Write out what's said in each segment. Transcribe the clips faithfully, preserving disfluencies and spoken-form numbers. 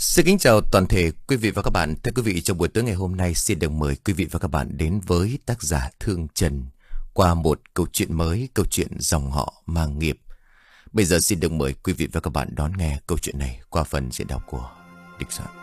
Xin kính chào toàn thể quý vị và các bạn. Thưa quý vị, trong buổi tối ngày hôm nay xin được mời quý vị và các bạn đến với tác giả Thương Trần qua một câu chuyện mới, câu chuyện dòng họ mang nghiệp. Bây giờ xin được mời quý vị và các bạn đón nghe câu chuyện này qua phần diễn đọc của Địch Soạn.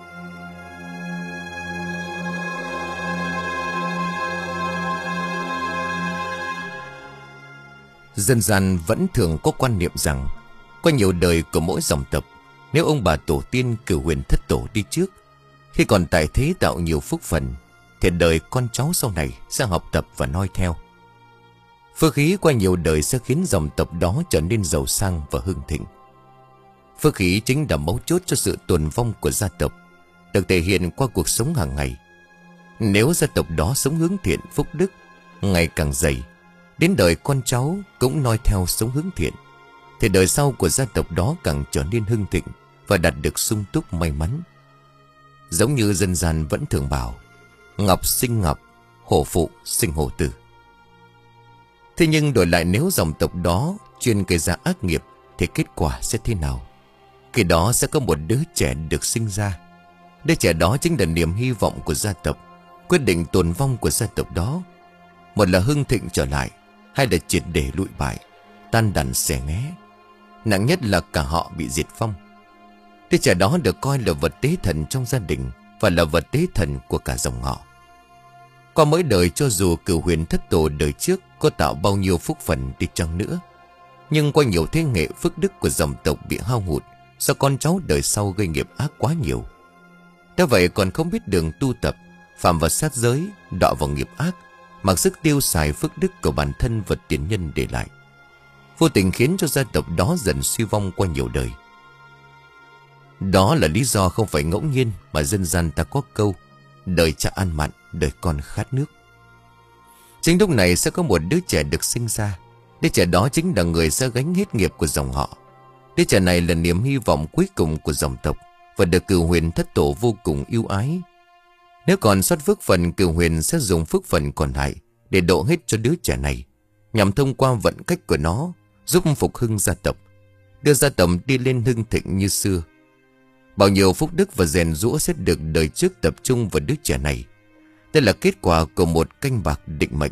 Dân gian vẫn thường có quan niệm rằng qua nhiều đời của mỗi dòng tộc, nếu ông bà tổ tiên cửu huyền thất tổ đi trước, khi còn tại thế tạo nhiều phúc phần, thì đời con cháu sau này sẽ học tập và noi theo. Phước khí qua nhiều đời sẽ khiến dòng tộc đó trở nên giàu sang và hưng thịnh. Phước khí chính là mấu chốt cho sự tồn vong của gia tộc, được thể hiện qua cuộc sống hàng ngày. Nếu gia tộc đó sống hướng thiện, phúc đức ngày càng dày, đến đời con cháu cũng noi theo sống hướng thiện, thì đời sau của gia tộc đó càng trở nên hưng thịnh và đạt được sung túc may mắn. Giống như dân gian vẫn thường bảo, ngọc sinh ngọc, hổ phụ sinh hổ tử. Thế nhưng đổi lại, nếu dòng tộc đó chuyên gây ra ác nghiệp, thì kết quả sẽ thế nào? Khi đó sẽ có một đứa trẻ được sinh ra. Đứa trẻ đó chính là niềm hy vọng của gia tộc, quyết định tồn vong của gia tộc đó. Một là hưng thịnh trở lại, hai là triệt để lụi bại, tan đàn xẻ nghé. Nặng nhất là cả họ bị diệt vong. Đứa trẻ đó được coi là vật tế thần trong gia đình và là vật tế thần của cả dòng họ. Qua mỗi đời, cho dù cửu huyền thất tổ đời trước có tạo bao nhiêu phúc phần đi chăng nữa, nhưng qua nhiều thế hệ, phước đức của dòng tộc bị hao hụt do con cháu đời sau gây nghiệp ác quá nhiều. Đã vậy còn không biết đường tu tập, phạm vào sát giới, đọa vào nghiệp ác, mặc sức tiêu xài phước đức của bản thân và tiền nhân để lại, vô tình khiến cho gia tộc đó dần suy vong qua nhiều đời. Đó là lý do không phải ngẫu nhiên mà dân gian ta có câu đời cha ăn mặn, đời con khát nước. Chính lúc này sẽ có một đứa trẻ được sinh ra. Đứa trẻ đó chính là người sẽ gánh hết nghiệp của dòng họ. Đứa trẻ này là niềm hy vọng cuối cùng của dòng tộc và được cửu huyền thất tổ vô cùng yêu ái. Nếu còn sót phước phần, cửu huyền sẽ dùng phước phần còn lại để độ hết cho đứa trẻ này, nhằm thông qua vận cách của nó giúp phục hưng gia tộc, đưa gia tộc đi lên hưng thịnh như xưa. Bao nhiêu phúc đức và rèn giũa sẽ được đời trước tập trung vào đứa trẻ này. Đây là kết quả của một canh bạc định mệnh.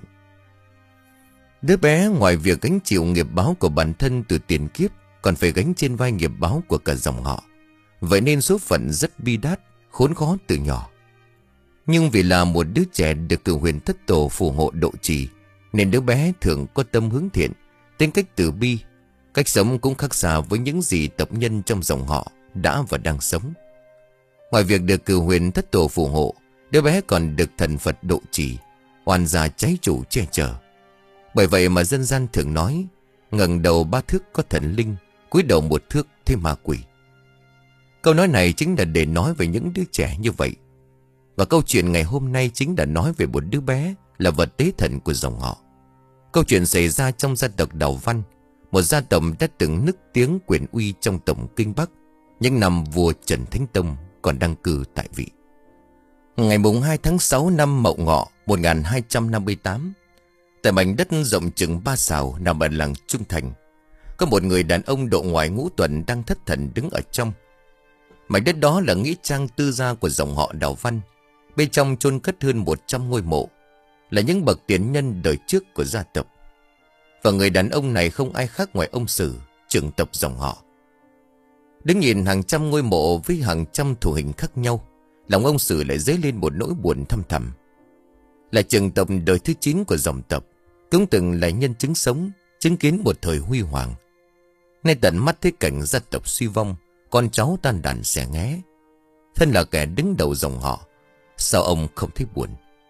Đứa bé ngoài việc gánh chịu nghiệp báo của bản thân từ tiền kiếp, còn phải gánh trên vai nghiệp báo của cả dòng họ. Vậy nên số phận rất bi đát, khốn khó từ nhỏ. Nhưng vì là một đứa trẻ được cửu huyền thất tổ phù hộ độ trì, nên đứa bé thường có tâm hướng thiện, tính cách từ bi, cách sống cũng khác xa với những gì tộc nhân trong dòng họ đã và đang sống. Ngoài việc được cửu huyền thất tổ phù hộ, đứa bé còn được thần Phật độ trì, oan gia trái chủ che chở. Bởi vậy mà dân gian thường nói, ngẩng đầu ba thước có thần linh, cúi đầu một thước thêm ma quỷ. Câu nói này chính là để nói về những đứa trẻ như vậy. Và câu chuyện ngày hôm nay chính là nói về một đứa bé là vật tế thần của dòng họ. Câu chuyện xảy ra trong gia tộc Đào Văn, một gia tộc đã từng nức tiếng quyền uy trong tổng kinh Bắc những năm vua Trần Thánh Tông còn đăng cư tại vị. Ngày mùng hai tháng sáu năm Mậu Ngọ một nghìn hai trăm năm mươi tám, tại mảnh đất rộng chừng ba sào nằm ở làng Trung Thành, có một người đàn ông độ ngoài ngũ tuần đang thất thần đứng ở trong. Mảnh đất đó là nghĩa trang tư gia của dòng họ Đào Văn. Bên trong chôn cất hơn một trăm ngôi mộ, là những bậc tiền nhân đời trước của gia tộc. Và người đàn ông này không ai khác ngoài ông Sử, trưởng tộc dòng họ. Đứng nhìn hàng trăm ngôi mộ với hàng trăm thủ hình khác nhau, lòng ông Sử lại dấy lên một nỗi buồn thâm thẳm. Là trưởng tộc đời thứ chín của dòng tộc, cũng từng là nhân chứng sống, chứng kiến một thời huy hoàng. Nay tận mắt thấy cảnh gia tộc suy vong, con cháu tan đàn xẻ nghé. Thân là kẻ đứng đầu dòng họ, sao ông không thấy buồn?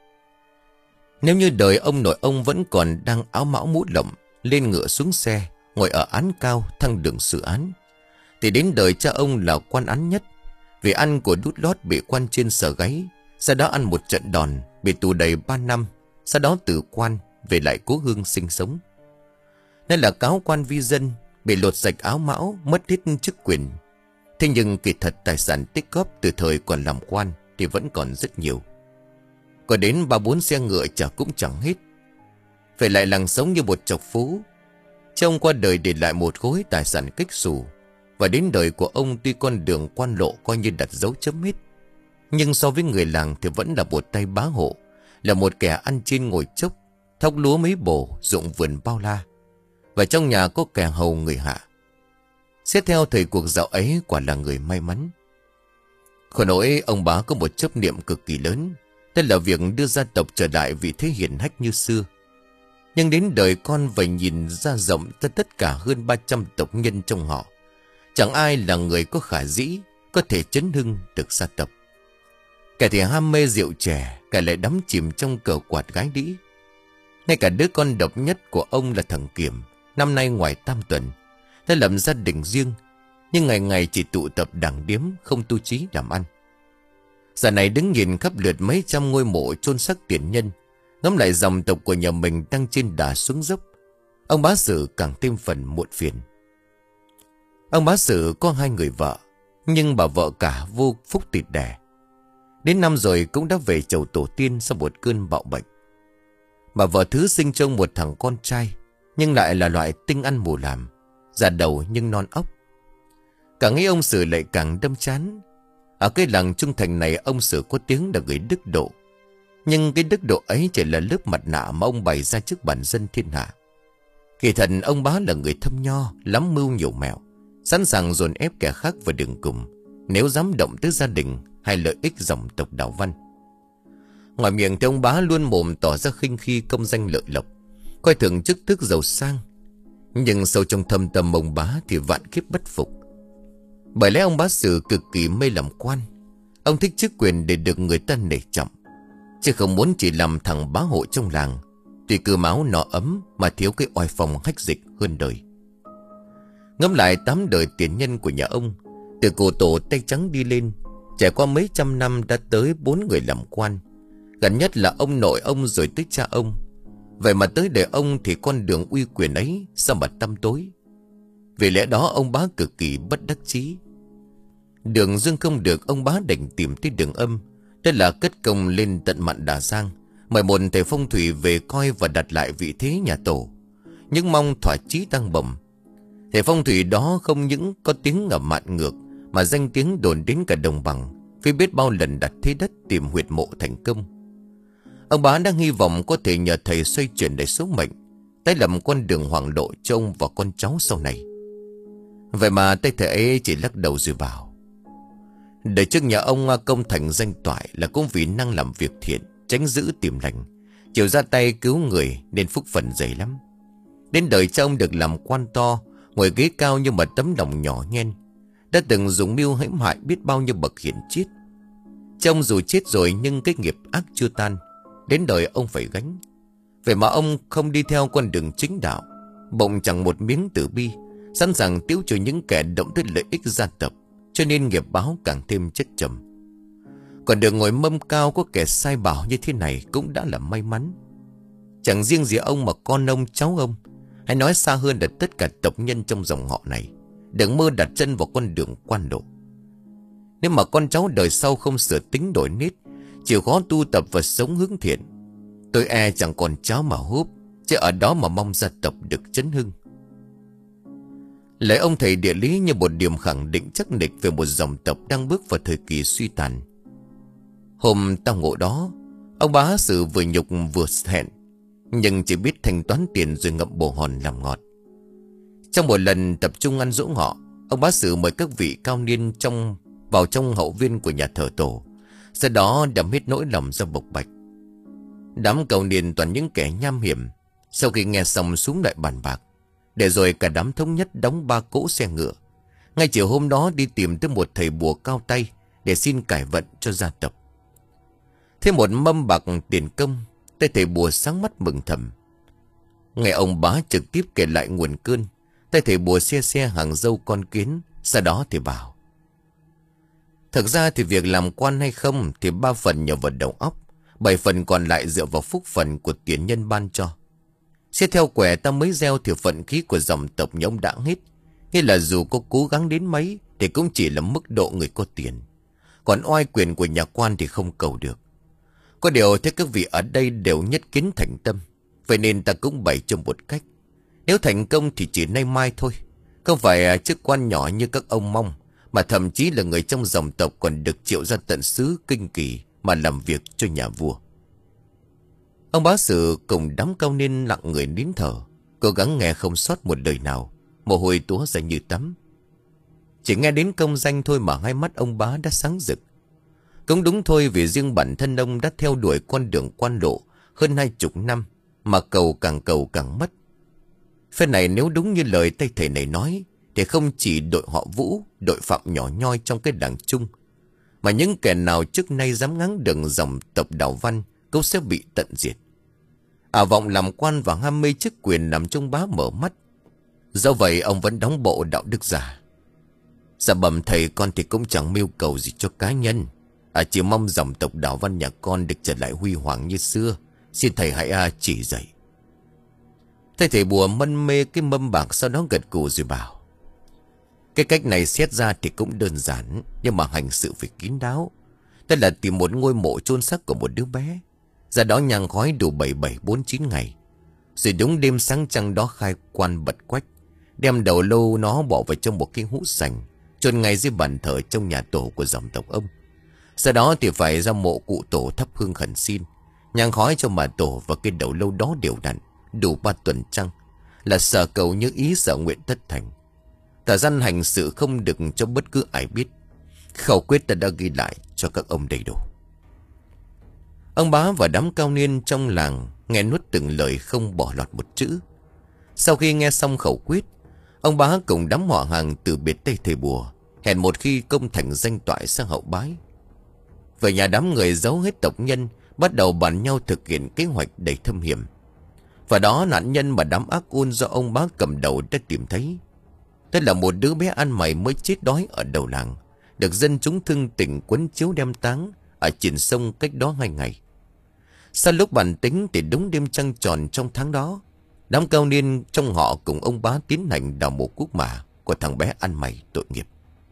Nếu như đời ông nội ông vẫn còn đang áo mão mũ lộng, lên ngựa xuống xe, ngồi ở án cao thăng đường xử án, thì đến đời cha ông là quan án nhất. Vì ăn của đút lót bị quan trên sờ gáy, sau đó ăn một trận đòn, bị tù đầy ba năm, sau đó từ quan về lại cố hương sinh sống. Nên là cáo quan vi dân, bị lột sạch áo mão, mất hết chức quyền. Thế nhưng kỳ thật tài sản tích góp từ thời còn làm quan thì vẫn còn rất nhiều. Có đến ba bốn xe ngựa chả cũng chẳng hết. Phải lại làng sống như một trọc phú. Trông qua đời để lại một khối tài sản kếch xù. Và đến đời của ông tuy con đường quan lộ coi như đặt dấu chấm hết, nhưng so với người làng thì vẫn là một tay bá hộ, là một kẻ ăn trên ngồi chốc, thóc lúa mấy bổ, ruộng vườn bao la. Và trong nhà có kẻ hầu người hạ. Xét theo thời cuộc dạo ấy, quả là người may mắn. Khổ nỗi ông bá có một chấp niệm cực kỳ lớn, đó là việc đưa gia tộc trở lại vị thế hiển hách như xưa. Nhưng đến đời con vậy nhìn ra rộng ra tất cả hơn ba trăm tộc nhân trong họ, chẳng ai là người có khả dĩ, có thể chấn hưng được gia tộc. Kẻ thì ham mê rượu chè, kẻ lại đắm chìm trong cờ quạt gái đĩ. Ngay cả đứa con độc nhất của ông là thằng Kiểm, năm nay ngoài tam tuần, đã lập gia đình riêng, nhưng ngày ngày chỉ tụ tập đảng điếm, không tu trí làm ăn. Giờ này đứng nhìn khắp lượt mấy trăm ngôi mộ chôn xác tiền nhân, ngắm lại dòng tộc của nhà mình đang trên đà xuống dốc, ông bá Sử càng thêm phần muộn phiền. Ông bá Sử có hai người vợ, nhưng bà vợ cả vô phúc tịt đẻ. Đến năm rồi cũng đã về chầu tổ tiên sau một cơn bạo bệnh. Bà vợ thứ sinh trông một thằng con trai, nhưng lại là loại tinh ăn mù làm, già đầu nhưng non ốc. Càng nghĩ ông Sử lại càng đâm chán. Ở cái làng Trung Thành này, ông Sử có tiếng là người đức độ, nhưng cái đức độ ấy chỉ là lớp mặt nạ mà ông bày ra trước bản dân thiên hạ. Kỳ thật ông bá là người thâm nho, lắm mưu nhiều mẹo, sẵn sàng dồn ép kẻ khác vào đường cùng nếu dám động tới gia đình hay lợi ích dòng tộc Đạo Văn. Ngoài miệng thì ông bá luôn mồm tỏ ra khinh khi công danh lợi lộc, coi thường chức tước giàu sang, nhưng sâu trong thâm tâm ông bá thì vạn kiếp bất phục. Bởi lẽ ông bá Sử cực kỳ mê làm quan. Ông thích chức quyền để được người ta nể trọng, chứ không muốn chỉ làm thằng bá hộ trong làng, tuy cư máu nọ ấm mà thiếu cái oai phong hách dịch hơn đời. Ngẫm lại tám đời tiền nhân của nhà ông, từ cổ tổ tay trắng đi lên, trải qua mấy trăm năm đã tới bốn người làm quan. Gần nhất là ông nội ông rồi tới cha ông. Vậy mà tới đời ông thì con đường uy quyền ấy sao mà tăm tối. Vì lẽ đó ông bá cực kỳ bất đắc chí. Đường dương không được, ông bá đành tìm tới đường âm, đó là cất công lên tận mạn Đà Giang, mời một thầy phong thủy về coi và đặt lại vị thế nhà tổ, nhưng mong thỏa chí tăng bẩm. Thầy phong thủy đó không những có tiếng ở mạn ngược, mà danh tiếng đồn đến cả đồng bằng, vì biết bao lần đặt thế đất tìm huyệt mộ thành công. Ông bá đang hy vọng có thể nhờ thầy xoay chuyển lại số mệnh, tái lập con đường hoàng lộ cho ông và con cháu sau này. Vậy mà tay thầy ấy chỉ lắc đầu rồi bảo: đời trước nhà ông công thành danh toại là cũng vì năng làm việc thiện, tránh giữ tìm lành, chịu ra tay cứu người nên phúc phần dày lắm. Đến đời cha ông được làm quan to, ngồi ghế cao nhưng mà tấm lòng nhỏ nhen, đã từng dùng mưu hãm hại biết bao nhiêu bậc hiển triết. Cha ông dù chết rồi nhưng cái nghiệp ác chưa tan, đến đời ông phải gánh. Vậy mà ông không đi theo con đường chính đạo, bỗng chẳng một miếng tử bi, sẵn sàng tiêu trừ những kẻ động tới lợi ích gia tộc, cho nên nghiệp báo càng thêm chất chồng. Còn đường ngồi mâm cao có kẻ sai bảo như thế này cũng đã là may mắn. Chẳng riêng gì ông mà con ông, cháu ông, hay nói xa hơn là tất cả tộc nhân trong dòng họ này, đừng mơ đặt chân vào con đường quan lộ. Nếu mà con cháu đời sau không sửa tính đổi nết, chịu khó tu tập và sống hướng thiện, tôi e chẳng còn cháu mà húp, chứ ở đó mà mong gia tộc được chấn hưng. Lời ông thầy địa lý như một điểm khẳng định chắc nịch về một dòng tộc đang bước vào thời kỳ suy tàn. Hôm tao ngộ đó, ông bá Sử vừa nhục vừa hẹn, nhưng chỉ biết thanh toán tiền rồi ngậm bồ hòn làm ngọt. Trong một lần tập trung ăn dỗ ngọ, ông bá Sử mời các vị cao niên trong vào trong hậu viên của nhà thờ tổ, sau đó đâm hết nỗi lòng ra bộc bạch. Đám cầu niên toàn những kẻ nham hiểm. Sau khi nghe xong xuống lại bàn bạc, để rồi cả đám thống nhất đóng ba cỗ xe ngựa, ngay chiều hôm đó đi tìm tới một thầy bùa cao tay để xin cải vận cho gia tộc. Thêm một mâm bạc tiền công, tay thầy bùa sáng mắt mừng thầm. Nghe ông bá trực tiếp kể lại nguồn cơn, tay thầy bùa xe xe hàng dâu con kiến. Sau đó thì bảo: thực ra thì việc làm quan hay không thì ba phần nhờ vào đầu óc, bảy phần còn lại dựa vào phúc phần của tiền nhân ban cho. Xét theo quẻ ta mới gieo thì phận khí của dòng tộc nhà ông đã hết. Nghĩa là dù có cố gắng đến mấy thì cũng chỉ là mức độ người có tiền. Còn oai quyền của nhà quan thì không cầu được. Có điều thế các vị ở đây đều nhất kiến thành tâm, vậy nên ta cũng bày cho một cách. Nếu thành công thì chỉ nay mai thôi, Không phải chức quan nhỏ như các ông mong, mà thậm chí là người trong dòng tộc còn được triệu ra tận xứ Kinh Kỳ mà làm việc cho nhà vua. Ông bá sử cùng đám cao niên lặng người nín thở, cố gắng nghe không sót một lời nào, mồ hôi túa ra như tắm. Chỉ nghe đến công danh thôi mà hai mắt ông bá đã sáng rực. Cũng đúng thôi, vì riêng bản thân ông đã theo đuổi con đường quan lộ hơn hai chục năm, mà cầu càng cầu càng mất. Phen này nếu đúng như lời tay thầy này nói, thì không chỉ đội họ Vũ, đội phạm nhỏ nhoi trong cái đảng chung, mà những kẻ nào trước nay dám ngáng đường dòng tộc Đào Văn cũng sẽ bị tận diệt. Ả vọng làm quan và ham mê chức quyền nằm trong bá mở mắt. Do vậy ông vẫn đóng bộ đạo đức giả. Dạ bẩm thầy, con thì cũng chẳng mưu cầu gì cho cá nhân. À chỉ mong dòng tộc Đào Văn nhà con được trở lại huy hoàng như xưa. Xin thầy hãy à, chỉ dạy. Thầy thầy bùa mân mê cái mâm bạc, sau đó gật gù rồi bảo: cái cách này xét ra thì cũng đơn giản, nhưng mà hành sự phải kín đáo. Tức là tìm một ngôi mộ chôn xác của một đứa bé, ra đó nhang khói đủ bảy bảy bốn chín ngày, rồi đúng đêm sáng trăng đó khai quan bật quách, đem đầu lâu nó bỏ vào trong một cái hũ sành, chôn ngay dưới bàn thờ trong nhà tổ của dòng tộc ông. Sau đó thì phải ra mộ cụ tổ thắp hương khẩn xin, nhang khói cho bà tổ và cái đầu lâu đó đều đặn đủ ba tuần trăng, là sở cầu như ý sở nguyện tất thành. Thời gian hành sự không được cho bất cứ ai biết. Khẩu quyết ta đã ghi lại cho các ông đầy đủ. Ông bá và đám cao niên trong làng nghe nuốt từng lời, không bỏ lọt một chữ. Sau khi nghe xong khẩu quyết, ông bá cùng đám họ hàng từ biệt tay thầy bùa, hẹn một khi công thành danh toại sang hậu bái. Về nhà đám người giấu hết tộc nhân, bắt đầu bàn nhau thực hiện kế hoạch đầy thâm hiểm. Và đó nạn nhân mà đám ác ôn do ông bá cầm đầu đã tìm thấy. Đây là một đứa bé ăn mày mới chết đói ở đầu làng, được dân chúng thương tình quấn chiếu đem táng ở trên sông cách đó hai ngày. Sau lúc bàn tính thì đúng đêm trăng tròn trong tháng đó, đám cao niên trong họ cùng ông bá tiến hành đào mộ cuốc mả của thằng bé ăn mày tội nghiệp.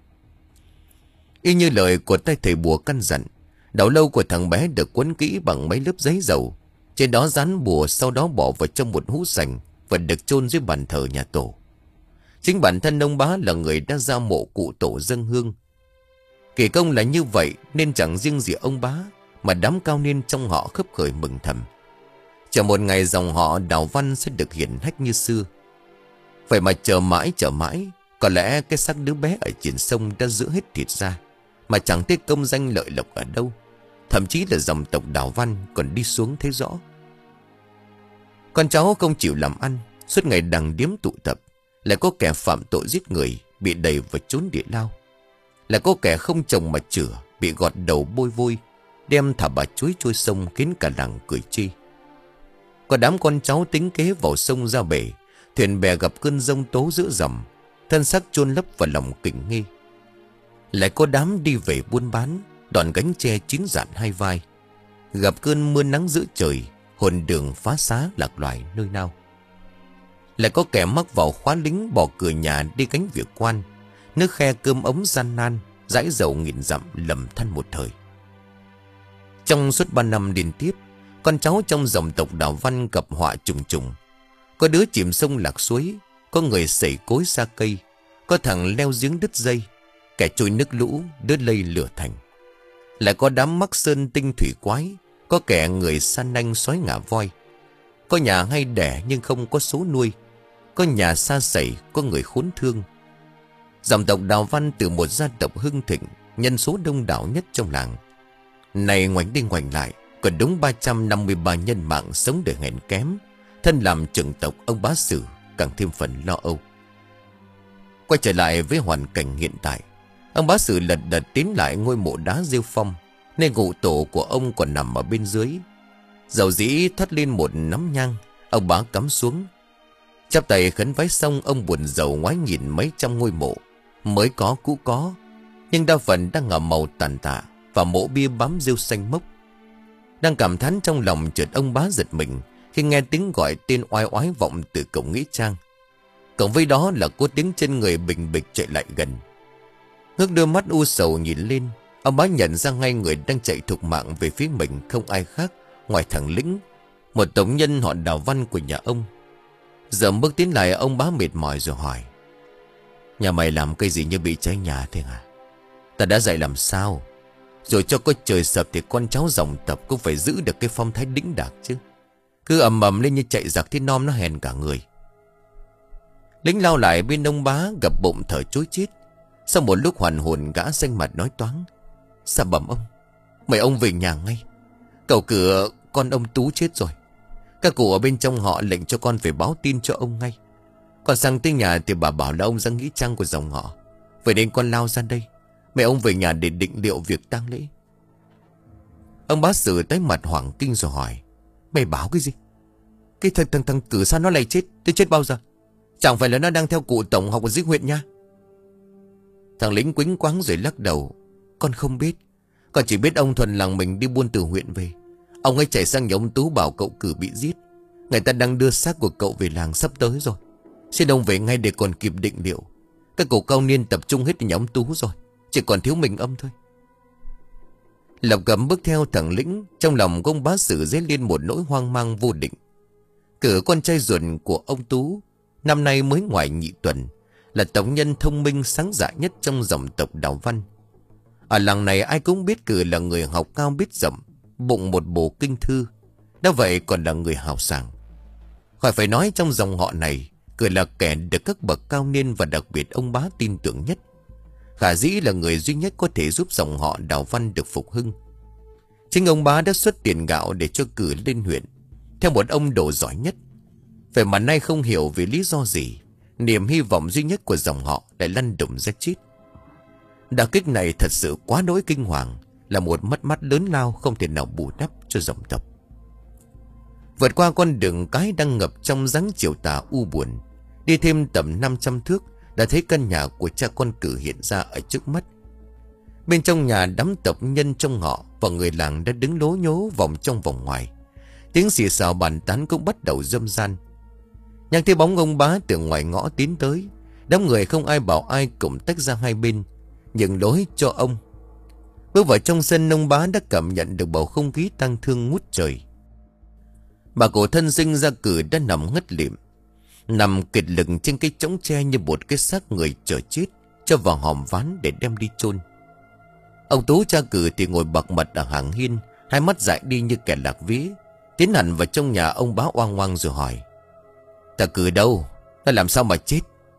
Y như lời của tay thầy bùa căn dặn, đầu lâu của thằng bé được quấn kỹ bằng mấy lớp giấy dầu, trên đó dán bùa, sau đó bỏ vào trong một hũ sành và được chôn dưới bàn thờ nhà tổ. Chính bản thân ông bá là người đã ra mộ cụ tổ dâng hương. Kỳ công là như vậy nên chẳng riêng gì ông bá, mà đám cao niên trong họ khấp khởi mừng thầm. Chờ một ngày dòng họ Đào Văn sẽ được hiển hách như xưa. Vậy mà chờ mãi chờ mãi, có lẽ cái xác đứa bé ở trên sông đã giữ hết thịt ra, mà chẳng thấy công danh lợi lộc ở đâu. Thậm chí là dòng tộc Đào Văn còn đi xuống thấy rõ. Con cháu không chịu làm ăn, suốt ngày đằng điếm tụ tập. Lại có kẻ phạm tội giết người bị đày vào chốn địa lao. Lại có kẻ không chồng mà chửa, bị gọt đầu bôi vôi, đem thả bà chuối trôi sông, khiến cả làng cười chê. Có đám con cháu tính kế vào sông ra bể, thuyền bè gặp cơn giông tố giữa dầm, thân xác chôn lấp vào lòng kình nghi. Lại có đám đi về buôn bán, đòn gánh tre chín dạn hai vai, gặp cơn mưa nắng giữa trời, hồn đường phá xá lạc loài nơi nào. Lại có kẻ mắc vào khóa lính, bỏ cửa nhà đi gánh việc quan, nước khe cơm ống gian nan, dãi dầu nghìn dặm lầm than một thời. Trong suốt ba năm liên tiếp, con cháu trong dòng tộc Đào Văn gặp họa trùng trùng. Có đứa chìm sông lạc suối, có người sẩy cối xa cây, có thằng leo giếng đứt dây, kẻ trôi nước lũ, đứa lây lửa thành. Lại có đám mắc sơn tinh thủy quái, có kẻ người san nanh sói ngả voi. Có nhà hay đẻ nhưng không có số nuôi, có nhà xa xẩy, có người khốn thương. Dòng tộc Đào Văn từ một gia tộc hưng thịnh, nhân số đông đảo nhất trong làng, này ngoảnh đi ngoảnh lại còn đúng ba trăm năm mươi ba nhân mạng sống để hèn kém. Thân làm trưởng tộc, ông bá sử càng thêm phần lo âu. Quay trở lại với hoàn cảnh hiện tại, ông bá sử lật đật tiến lại ngôi mộ đá rêu phong, nên cụ tổ của ông còn nằm ở bên dưới. Dầu dĩ thắt lên một nắm nhang, ông bá cắm xuống, chắp tay khấn vái xong, ông buồn rầu ngoái nhìn mấy trăm ngôi mộ, mới có cũ có, nhưng đa phần đang ngả màu tàn tạ và mộ bia bám rêu xanh mốc. Đang cảm thán trong lòng, chợt ông bá giật mình khi nghe tiếng gọi tên oai oái vọng từ cổng nghĩa trang. Cộng với đó là có tiếng chân người bình bịch chạy lại gần. Ngước đôi mắt u sầu nhìn lên, ông bá nhận ra ngay người đang chạy thục mạng về phía mình không ai khác ngoài thằng Lĩnh, một tộc nhân họ Đào Văn của nhà ông. Giờ bước tiến lại, ông bá mệt mỏi rồi hỏi: Nhà mày làm cái gì như bị cháy nhà thế hả? Ta đã dạy làm sao? Rồi cho có trời sập thì con cháu dòng tộc cũng phải giữ được cái phong thái đĩnh đạc chứ. Cứ ầm ầm lên như chạy giặc thì nom nó hèn cả người. Lính lao lại bên ông bá gập bụng thở chối chết. Sau một lúc hoàn hồn gã xanh mặt nói toáng. Sao bẩm ông? Mời ông về nhà ngay. Cậu cửa con ông Tú chết rồi. Các cụ ở bên trong họ lệnh cho con phải báo tin cho ông ngay. Còn sang tới nhà thì bà bảo là ông ra nghĩa trang của dòng họ. Vậy nên con lao ra đây. Mẹ ông về nhà để định liệu việc tang lễ. Ông bá Sử tái mặt hoảng kinh rồi hỏi. Mày báo cái gì? Cái thằng thằng thằng cử sao nó lại chết? Tôi chết bao giờ? Chẳng phải là nó đang theo cụ tổng học ở dưới huyện nha? Thằng lính quýnh quáng rồi lắc đầu. Con không biết. Con chỉ biết ông Thuần làng mình đi buôn từ huyện về. Ông ấy chạy sang nhà ông Tú bảo cậu Cử bị giết. Người ta đang đưa xác của cậu về làng sắp tới rồi. Xin ông về ngay để còn kịp định liệu. Các cụ cao niên tập trung hết nhà ông Tú rồi. Chỉ còn thiếu mình âm thôi. Lộc Cẩm bước theo thằng lĩnh. Trong lòng ông bá Sử dấy lên một nỗi hoang mang vô định. Cử con trai ruột của ông Tú, năm nay mới ngoài nhị tuần, là tộc nhân thông minh sáng dạ nhất trong dòng tộc Đào Văn. Ở làng này ai cũng biết Cử là người học cao biết rộng, bụng một bộ kinh thư. Đã vậy còn là người hào sảng. Khỏi phải nói trong dòng họ này, Cử là kẻ được các bậc cao niên và đặc biệt ông bá tin tưởng nhất. Khả dĩ là người duy nhất có thể giúp dòng họ Đào Văn được phục hưng. Chính ông bá đã xuất tiền gạo để cho Cử lên huyện, theo một ông đồ giỏi nhất. Vậy mà nay không hiểu vì lý do gì, niềm hy vọng duy nhất của dòng họ lại lăn đùng ra chết. Đả kích này thật sự quá đỗi kinh hoàng, là một mất mát lớn lao không thể nào bù đắp cho dòng tộc. Vượt qua con đường cái đang ngập trong dáng chiều tà u buồn, đi thêm tầm năm trăm thước đã thấy căn nhà của cha con Cử hiện ra ở trước mắt. Bên trong nhà đám tộc nhân trong họ và người làng đã đứng lố nhố vòng trong vòng ngoài. Tiếng xì xào bàn tán cũng bắt đầu râm ran. Nhang thấy bóng ông bá từ ngoài ngõ tiến tới. Đám người không ai bảo ai cùng tách ra hai bên, nhường lối cho ông. Bước vào trong sân, ông bá đã cảm nhận được bầu không khí tang thương ngút trời. Bà cổ thân sinh ra Cử đã nằm ngất lịm, nằm kiệt lực trên cái chõng tre như một cái xác người chờ chết, cho vào hòm ván để đem đi chôn. Ông Tú cha Cử thì ngồi bật mặt ở hàng hiên, hai mắt dại đi như kẻ lạc vía. Tiến hẳn vào trong nhà ông bá oang oang rồi hỏi. Ta Cử đâu? Nó làm sao mà chết?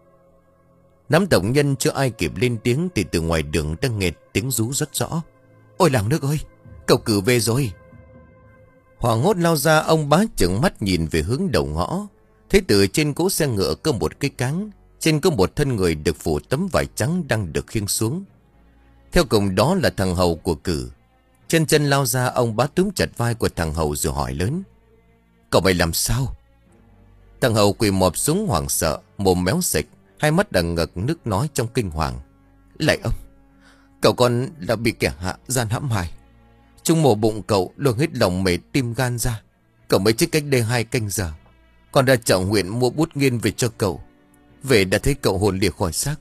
Đám tộc nhân chưa ai kịp lên tiếng thì từ ngoài đường đã nghe tiếng rú rất rõ. Ôi làng nước ơi, cậu Cử về rồi. Hoảng hốt lao ra, ông bá trợn mắt nhìn về hướng đầu ngõ. Thấy từ trên cỗ xe ngựa có một cái cáng, trên có một thân người được phủ tấm vải trắng đang được khiêng xuống. Theo cùng đó là thằng hầu của Cử. Chân chân lao ra, ông bá túm chặt vai của thằng hầu rồi hỏi lớn. Cậu mày làm sao? Thằng hầu quỳ mọp xuống hoảng sợ, mồm méo sạch, hai mắt đằng ngực nước nói trong kinh hoàng. Lạy ông, cậu con đã bị kẻ hạ gian hãm hại. Chúng mổ bụng cậu, lôi hết lòng mề tim gan ra. Cậu mới chết cách đây hai canh giờ. Con đã chọn huyện mua bút nghiên về cho cậu. Về đã thấy cậu hồn lìa khỏi xác.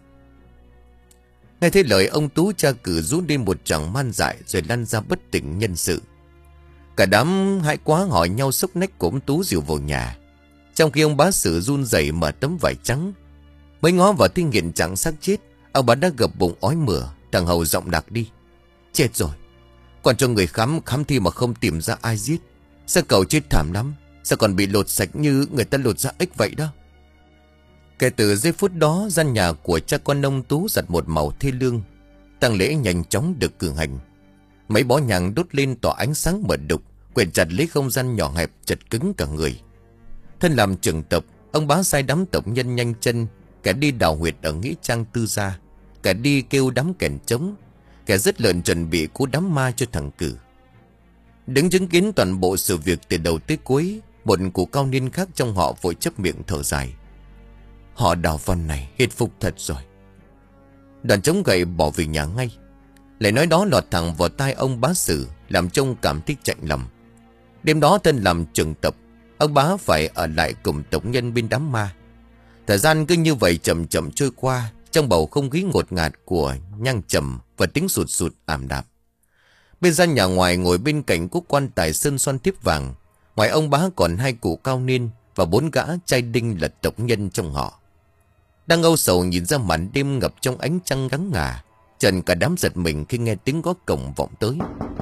Nghe thấy lời ông Tú cha Cử rú lên một tràng man dại rồi lăn ra bất tỉnh nhân sự. Cả đám hãi quá hỏi nhau xốc nách của ông Tú dìu vào nhà. Trong khi ông bá Sử run rẩy mở tấm vải trắng. Mới ngó vào thiên hiện trạng xác chết, ông bá đã gập bụng ói mửa. Thằng hầu giọng đặc đi. Chết rồi. Còn cho người khám khám thi mà không tìm ra ai giết. Sao cậu chết thảm lắm? Sao còn bị lột sạch như người ta lột ra ếch vậy đó? Kể từ giây phút đó, gian nhà của cha con ông Tú giặt một màu thê lương. Tang lễ nhanh chóng được cử hành. Mấy bó nhang đốt lên tỏa ánh sáng mờ đục, quyện chặt lấy không gian nhỏ hẹp chật cứng cả người. Thân làm trưởng tộc, ông bá sai đám tộc nhân nhanh chân, kẻ đi đào huyệt ở nghĩa trang tư gia, kẻ đi kêu đám kèn trống, kẻ dứt lợn chuẩn bị cú đám ma cho thằng Cử. Đứng chứng kiến toàn bộ sự việc từ đầu tới cuối, một cụ cao niên khác trong họ vội chắp miệng thở dài. Họ Đào Văn này hết phục thật rồi. Đoàn chống gậy bỏ về nhà ngay. Lời nói đó lọt thẳng vào tai ông bá Sử, làm trông cảm thích chạnh lòng. Đêm đó thân làm trưởng tộc, ông bá phải ở lại cùng tộc nhân bên đám ma. Thời gian cứ như vậy chậm chậm trôi qua, trong bầu không khí ngột ngạt của nhang trầm và tiếng sụt sụt ảm đạm. Bên gian nhà ngoài ngồi bên cạnh cúc quan tài sơn xoan thiếp vàng, ngoài ông bá còn hai cụ cao niên và bốn gã trai đinh là tộc nhân trong họ. Đang âu sầu nhìn ra màn đêm ngập trong ánh trăng ngắn ngà, Trần cả đám giật mình khi nghe tiếng gõ cổng vọng tới.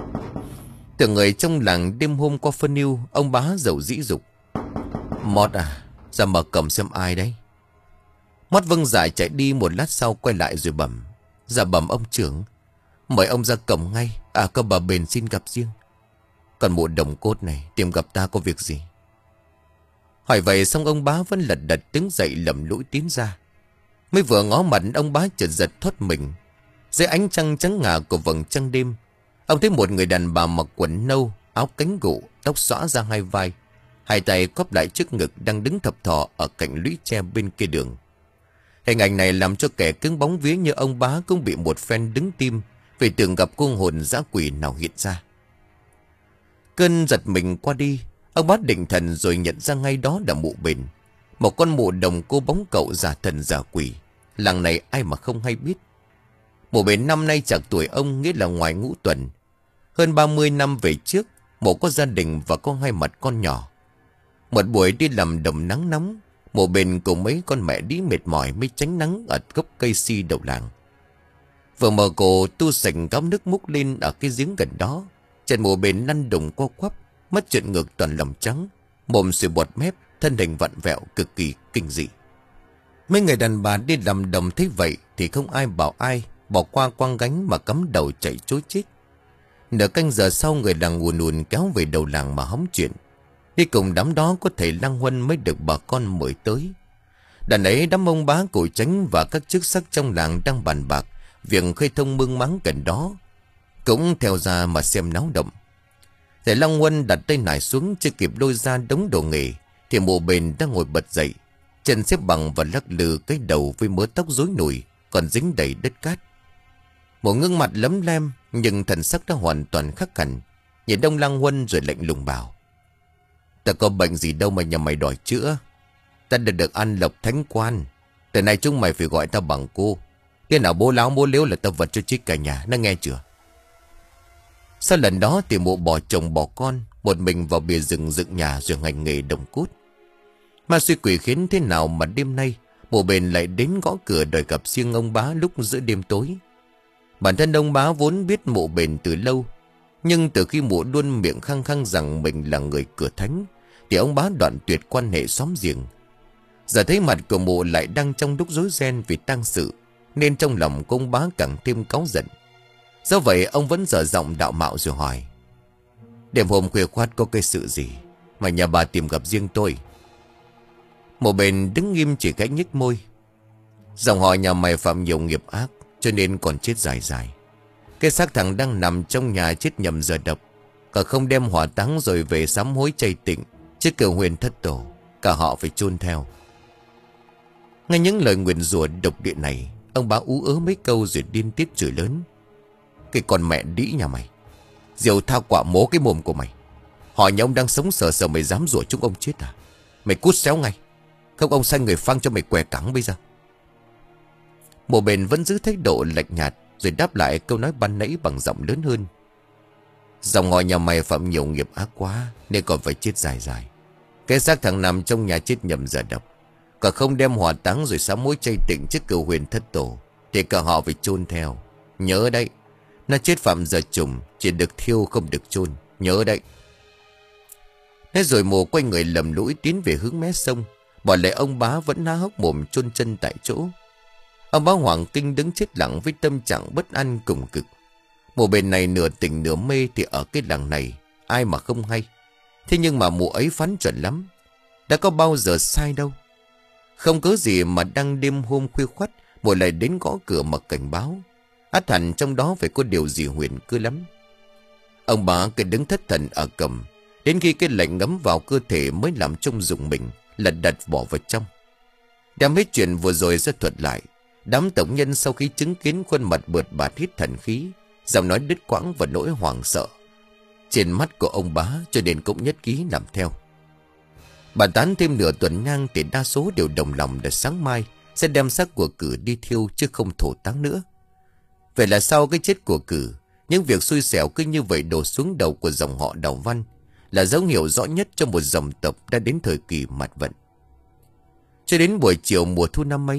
Từ người trong làng đêm hôm qua phân yêu, ông bá giàu dĩ dục: Mót à, ra mở cổng xem ai đấy. Mót vâng dạ chạy đi, một lát sau quay lại rồi bẩm: Dạ bẩm ông trưởng, mời ông ra cổng ngay. À, có bà Bền xin gặp riêng. Còn mụ đồng cốt này tìm gặp ta có việc gì? Hỏi vậy xong ông bá vẫn lật đật đứng dậy lầm lũi tiến ra. Mới vừa ngó mặt, ông bá chợt giật thoát mình. Dưới ánh trăng trắng ngà của vầng trăng đêm, ông thấy một người đàn bà mặc quần nâu, áo cánh gụ, tóc xõa ra hai vai, hai tay khóp lại trước ngực, đang đứng thập thò ở cạnh lũy tre bên kia đường. Hình ảnh này làm cho kẻ cứng bóng vía như ông bá cũng bị một phen đứng tim, vì tưởng gặp cô hồn dã quỷ nào hiện ra. Cơn giật mình qua đi, ông bá định thần rồi nhận ra ngay đó là mụ Bền, một con mụ đồng cô bóng cậu giả thần giả quỷ. Làng này ai mà không hay biết. Mụ Bền năm nay chạc tuổi ông, nghĩa là ngoài ngũ tuần. Hơn ba mươi năm về trước, mụ có gia đình và có hai mặt con nhỏ. Một buổi đi làm đồng nắng nóng, mụ Bền cùng mấy con mẹ đi mệt mỏi mới tránh nắng ở gốc cây si đầu làng. Vừa mở cổ tu sạch gáo nước múc lên ở cái giếng gần đó, chân mụ Bền lăn đùng co quắp, mắt trợn ngược toàn lòng trắng, mồm sùi bọt mép, thân hình vặn vẹo cực kỳ kinh dị. Mấy người đàn bà đi làm đồng thấy vậy thì không ai bảo ai, bỏ qua quăng gánh mà cắm đầu chạy trối chết. Nửa canh giờ sau, người làng ùn ùn kéo về đầu làng mà hóng chuyện. Đi cùng đám đó có thầy Lăng Huân mới được bà con mời tới. Đàn ấy đám ông bá cổ tránh và các chức sắc trong làng đang bàn bạc việc khơi thông mương máng gần đó, cũng theo ra mà xem náo động. Thầy Lăng Huân đặt tay nải xuống, chưa kịp lôi ra đống đồ nghề thì mụ Bền đang ngồi bật dậy, chân xếp bằng và lắc lư cái đầu với mớ tóc rối nùi còn dính đầy đất cát. Một gương mặt lấm lem nhưng thần sắc đã hoàn toàn khác hẳn, nhìn ông Lăng Huân rồi lạnh lùng bảo: Ta có bệnh gì đâu mà nhà mày đòi chữa. Ta đã được ăn lộc thánh quan. Từ nay chúng mày phải gọi ta bằng cô. Cái nào bố láo bố liếu là ta vật cho chết cả nhà, nó nghe chưa? Sau lần đó thì mụ bỏ chồng bỏ con, một mình vào bìa rừng dựng nhà rồi hành nghề đồng cốt. Ma suy quỷ khiến thế nào mà đêm nay mụ Bền lại đến gõ cửa đòi gặp riêng ông bá lúc giữa đêm tối. Bản thân ông bá vốn biết mụ Bền từ lâu, nhưng từ khi mụ luôn miệng khăng khăng rằng mình là người cửa thánh thì ông bá đoạn tuyệt quan hệ xóm giềng. Giờ thấy mặt của mụ lại đang trong lúc rối ren vì tang sự, nên trong lòng của ông bá càng thêm cáu giận. Do vậy ông vẫn dở giọng đạo mạo rồi hỏi: Đêm hôm khuya khoát có cái sự gì mà nhà bà tìm gặp riêng tôi? Mụ Bền đứng nghiêm chỉ cách nhếch môi: Dòng họ nhà mày phạm nhiều nghiệp ác, cho nên còn chết dài dài. Cái xác thằng đang nằm trong nhà chết nhầm giờ độc, cả không đem hỏa táng rồi về sám hối chay tịnh trước cửu huyền thất tổ, cả họ phải chôn theo. Nghe những lời nguyền rủa độc địa này, ông bá ú ớ mấy câu rồi điên tiết chửi lớn: Cái con mẹ đĩ nhà mày, diều tha quả mố cái mồm của mày. Họ nhà ông đang sống sờ sờ mày dám rủa chúng ông chết à? Mày cút xéo ngay, không ông sai người phang cho mày què cẳng bây giờ. Mụ Bền vẫn giữ thái độ lạnh nhạt rồi đáp lại câu nói ban nãy bằng giọng lớn hơn: Dòng họ nhà mày phạm nhiều nghiệp ác quá nên còn phải chết dài dài. Cái xác thằng nằm trong nhà chết nhầm giờ độc, cả không đem hỏa táng rồi sám hối chay tịnh trước cửu huyền thất tổ thì cả họ phải chôn theo. Nhớ đấy, nó chết phạm giờ trùng, chỉ được thiêu không được chôn, nhớ đấy. Thế rồi mụ quay người lầm lũi tiến về hướng mé sông, bỏ lại ông bá vẫn há hốc mồm chôn chân tại chỗ. Ông bá Hoàng Kinh đứng chết lặng với tâm trạng bất an cùng cực. Mụ Bền này nửa tỉnh nửa mê thì ở cái làng này ai mà không hay. Thế nhưng mà mụ ấy phán chuẩn lắm, đã có bao giờ sai đâu. Không cớ gì mà đang đêm hôm khuya khoắt mụ lại đến gõ cửa mà cảnh báo. Ắt hẳn trong đó phải có điều gì huyền cơ lắm. Ông bá cứ đứng thất thần ở cầm, đến khi cái lạnh ngấm vào cơ thể mới làm trông rùng mình, lật đật bỏ vào trong. Đem hết chuyện vừa rồi ra thuật lại. Đám tổng nhân sau khi chứng kiến khuôn mặt bượt bạt hít thần khí, giọng nói đứt quãng và nỗi hoảng sợ trên mắt của ông bá, cho nên cũng nhất trí làm theo. Bàn tán thêm nửa tuần nhang thì đa số đều đồng lòng để sáng mai sẽ đem xác của Cử đi thiêu chứ không thổ táng nữa. Vậy là sau cái chết của Cử, những việc xui xẻo cứ như vậy đổ xuống đầu của dòng họ Đào Văn, là dấu hiệu rõ nhất cho một dòng tộc đã đến thời kỳ mạt vận. Cho đến buổi chiều mùa thu năm ấy,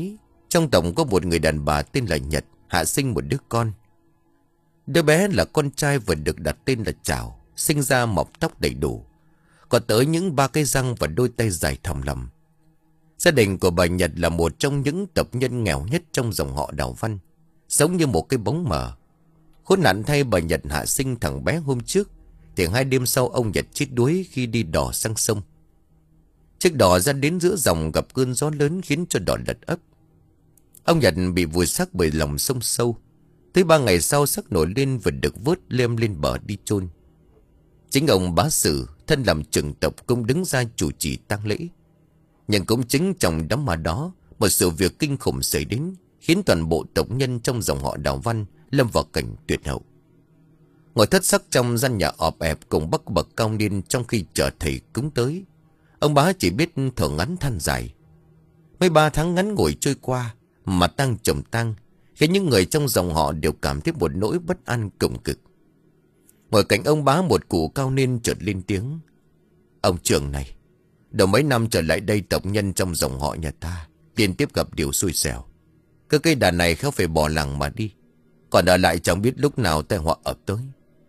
Trong tổng có một người đàn bà tên là Nhật, hạ sinh một đứa con. Đứa bé là con trai vừa được đặt tên là Trảo, sinh ra mọc tóc đầy đủ, có tới những ba cái răng và đôi tay dài thòng lầm. Gia đình của bà Nhật là một trong những tộc nhân nghèo nhất trong dòng họ Đào Văn, giống như một cái bóng mờ. Khốn nạn thay, bà Nhật hạ sinh thằng bé hôm trước thì hai đêm sau ông Nhật chết đuối khi đi đò sang sông. Chiếc đò ra đến giữa dòng gặp cơn gió lớn khiến cho đò lật ấp. Ông Nhật bị vùi xác bởi lòng sông sâu. Tới ba ngày sau xác nổi lên và được vớt lem lên bờ đi chôn. Chính ông bá sử thân làm trưởng tộc cũng đứng ra chủ trì tang lễ. Nhưng cũng chính trong đám ma đó, một sự việc kinh khủng xảy đến, khiến toàn bộ tộc nhân trong dòng họ Đào Văn lâm vào cảnh tuyệt hậu. Ngồi thất sắc trong gian nhà ọp ẹp cùng bắc bậc cao niên trong khi chờ thầy cúng tới, ông bá chỉ biết thở ngắn than dài. Mấy ba tháng ngắn ngủi trôi qua mà tang chồng tang, khiến những người trong dòng họ đều cảm thấy một nỗi bất an cùng cực. Ngồi cạnh ông bá, một cụ cao niên chợt lên tiếng: "Ông trưởng này, đầu mấy năm trở lại đây tộc nhân trong dòng họ nhà ta liên tiếp gặp điều xui xẻo. Cứ cây đàn này không phải bỏ làng mà đi, còn ở lại chẳng biết lúc nào tai họa ập tới."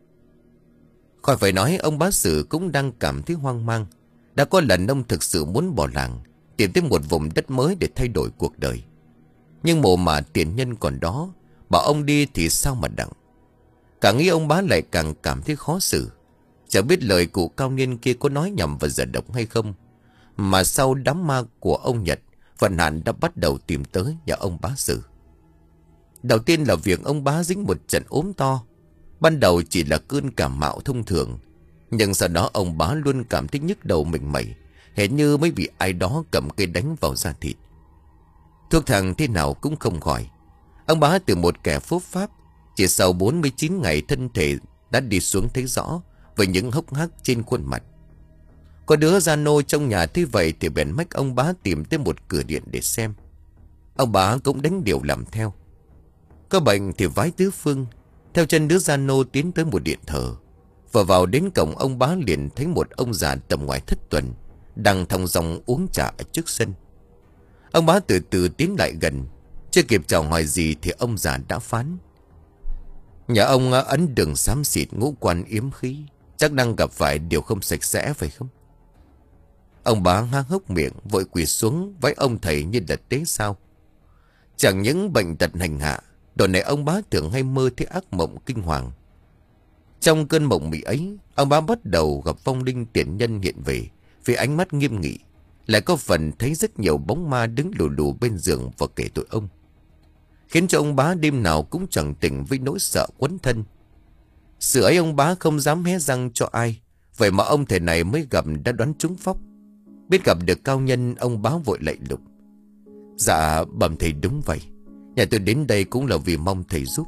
Khỏi phải nói, ông bá sử cũng đang cảm thấy hoang mang. Đã có lần ông thực sự muốn bỏ làng, tìm tới một vùng đất mới để thay đổi cuộc đời. Nhưng mồ mà tiền nhân còn đó, bảo ông đi thì sao mà đặng. Càng nghĩ ông bá lại càng cảm thấy khó xử. Chẳng biết lời cụ cao niên kia có nói nhầm và giật độc hay không, mà sau đám ma của ông Nhật, vận hạn đã bắt đầu tìm tới nhà ông bá sử. Đầu tiên là việc ông bá dính một trận ốm to. Ban đầu chỉ là cơn cảm mạo thông thường, nhưng sau đó ông bá luôn cảm thấy nhức đầu mình mẩy, hệt như mới bị ai đó cầm cây đánh vào da thịt. Thuốc thang thế nào cũng không khỏi. Ông bá từ một kẻ phốp pháp, chỉ sau bốn mươi chín ngày thân thể đã đi xuống thấy rõ, với những hốc hác trên khuôn mặt. Có đứa gia nô trong nhà thấy vậy thì bèn mách ông bá tìm tới một cửa điện để xem. Ông bá cũng đánh điều làm theo. Có bệnh thì vái tứ phương, theo chân đứa gia nô tiến tới một điện thờ. Vừa vào đến cổng, ông bá liền thấy một ông già tầm ngoài thất tuần đang thong dong uống trà ở trước sân. Ông bá từ từ tiến lại gần, chưa kịp chào hỏi gì thì ông già đã phán: "Nhà ông ấn đường xám xịt, ngũ quan yếm khí, chắc đang gặp phải điều không sạch sẽ phải không?" Ông bá há hốc miệng, vội quỳ xuống vái ông thầy như là tế sao. Chẳng những bệnh tật hành hạ, đợt này ông bá thường hay mơ thấy ác mộng kinh hoàng. Trong cơn mộng mị ấy, ông bá bắt đầu gặp vong linh tiền nhân hiện về, vì ánh mắt nghiêm nghị, lại có phần thấy rất nhiều bóng ma đứng lù lù bên giường và kể tội ông, khiến cho ông bá đêm nào cũng chẳng tỉnh với nỗi sợ quấn thân. Sự ấy ông bá không dám hé răng cho ai, vậy mà ông thầy này mới gặp đã đoán trúng phóc. Biết gặp được cao nhân, ông bá vội lạy lục: "Dạ bẩm thầy đúng vậy, nhà tôi đến đây cũng là vì mong thầy giúp."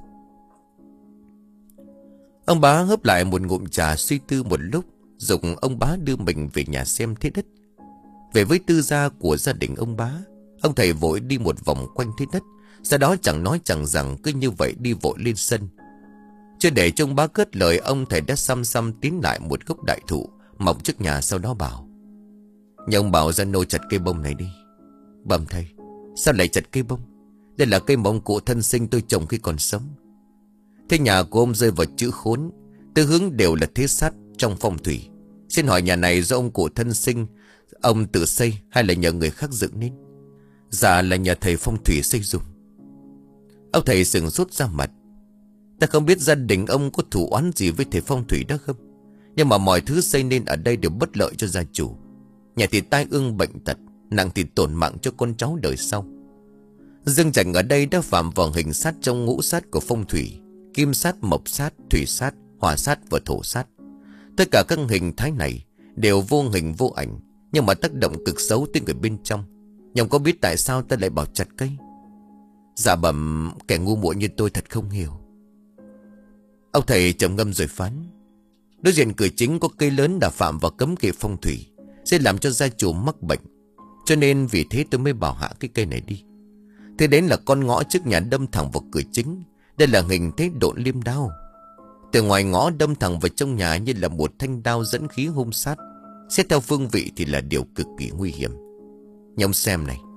Ông bá hớp lại một ngụm trà, suy tư một lúc, dục ông bá đưa mình về nhà xem thế đất. Về với tư gia của gia đình ông bá, ông thầy vội đi một vòng quanh thế đất, sau đó chẳng nói chẳng rằng cứ như vậy đi vội lên sân. Chưa để cho ông bá cất lời, ông thầy đã xăm xăm tiến lại một gốc đại thụ mọc trước nhà, sau đó bảo: "Nhà ông bảo gia nô chặt cây bông này đi." "Bẩm thầy, sao lại chặt cây bông? Đây là cây mông cụ thân sinh tôi trồng khi còn sống." "Thế nhà của ông rơi vào chữ khốn, tứ hướng đều là thế sát trong phong thủy. Xin hỏi nhà này do ông cụ thân sinh ông tự xây hay là nhờ người khác dựng nên?" "Dạ là nhờ thầy phong thủy xây dùng." Ông thầy sừng sốt ra mặt: "Ta không biết gia đình ông có thủ oán gì với thầy phong thủy đó không, nhưng mà mọi thứ xây nên ở đây đều bất lợi cho gia chủ. Nhà thì tai ương bệnh tật, nặng thì tổn mạng cho con cháu đời sau. Dương Trạch ở đây đã phạm vào hình sát trong ngũ sát của phong thủy: kim sát, mộc sát, thủy sát, hỏa sát và thổ sát. Tất cả các hình thái này đều vô hình vô ảnh, nhưng mà tác động cực xấu tới người bên trong. Nhưng có biết tại sao ta lại bảo chặt cây?" "Dạ bẩm, kẻ ngu muội như tôi thật không hiểu." Ông thầy trầm ngâm rồi phán: "Đối diện cửa chính có cây lớn đã phạm vào cấm kỵ phong thủy, sẽ làm cho gia chủ mắc bệnh. Cho nên vì thế tôi mới bảo hạ cái cây này đi. Thế đến là con ngõ trước nhà đâm thẳng vào cửa chính. Đây là hình thế độn liêm đao. Từ ngoài ngõ đâm thẳng vào trong nhà như là một thanh đao dẫn khí hung sát. Xét theo phương vị thì là điều cực kỳ nguy hiểm. Nhưng ông xem này,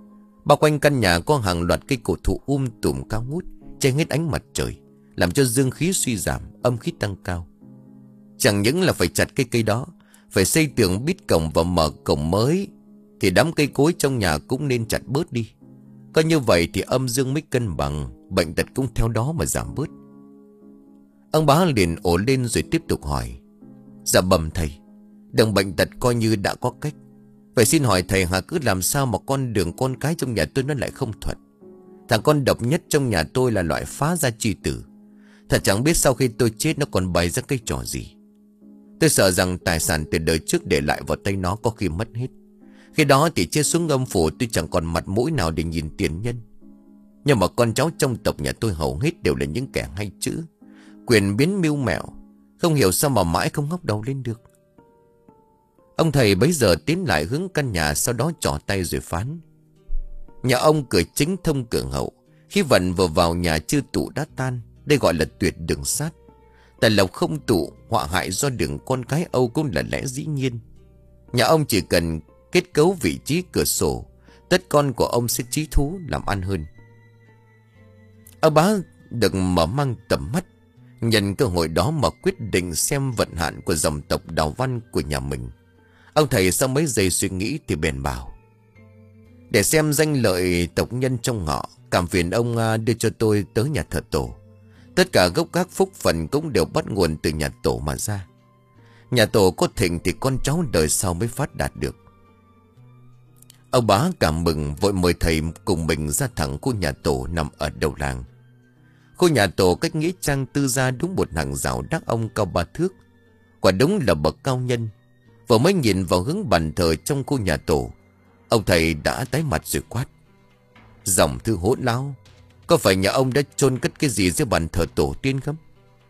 Bao quanh căn nhà có hàng loạt cây cổ thụ um tùm cao ngút, che hết ánh mặt trời, làm cho dương khí suy giảm, âm khí tăng cao. Chẳng những là phải chặt cây cây đó, phải xây tường bít cổng và mở cổng mới, thì đám cây cối trong nhà cũng nên chặt bớt đi. Có như vậy thì âm dương mới cân bằng, bệnh tật cũng theo đó mà giảm bớt. Ông Bá liền ổ lên rồi tiếp tục hỏi: Dạ bẩm thầy, đừng bệnh tật coi như đã có cách. Vậy xin hỏi thầy hả, cứ làm sao mà con đường con cái trong nhà tôi nó lại không thuận? Thằng con độc nhất trong nhà tôi là loại phá gia chi tử. Thật chẳng biết sau khi tôi chết nó còn bày ra cái trò gì. Tôi sợ rằng tài sản từ đời trước để lại vào tay nó có khi mất hết. Khi đó thì chết xuống âm phủ tôi chẳng còn mặt mũi nào để nhìn tiền nhân. Nhưng mà con cháu trong tộc nhà tôi hầu hết đều là những kẻ hay chữ, quyền biến mưu mẹo, không hiểu sao mà mãi không ngóc đầu lên được. Ông thầy bấy giờ tiến lại hướng căn nhà, sau đó trỏ tay rồi phán: Nhà ông cửa chính thông cửa hậu, khi vận vừa vào nhà chưa tụ đã tan. Đây gọi là tuyệt đường sát. Tài lộc không tụ, họa hại do đường con cái âu cũng là lẽ dĩ nhiên. Nhà ông chỉ cần kết cấu vị trí cửa sổ, tất con của ông sẽ chí thú làm ăn hơn. Ông Bá được mở mang tầm mắt, nhân cơ hội đó mà quyết định xem vận hạn của dòng tộc Đào Văn của nhà mình. Ông thầy sau mấy giây suy nghĩ thì bèn bảo: Để xem danh lợi tộc nhân trong họ, cảm phiền ông đưa cho tôi tới nhà thờ tổ. Tất cả gốc gác phúc phần cũng đều bắt nguồn từ nhà tổ mà ra. Nhà tổ có thịnh thì con cháu đời sau mới phát đạt được. Ông Bá cảm mừng vội mời thầy cùng mình ra thẳng khu nhà tổ nằm ở đầu làng. Khu nhà tổ cách nghĩa trang Tư Gia đúng một hàng rào đắc ông cao ba thước. Quả đúng là bậc cao nhân. Vừa mới nhìn vào hướng bàn thờ trong khu nhà tổ, ông thầy đã tái mặt rồi quát: Dòng thư hỗn láo, có phải nhà ông đã chôn cất cái gì dưới bàn thờ tổ tiên không?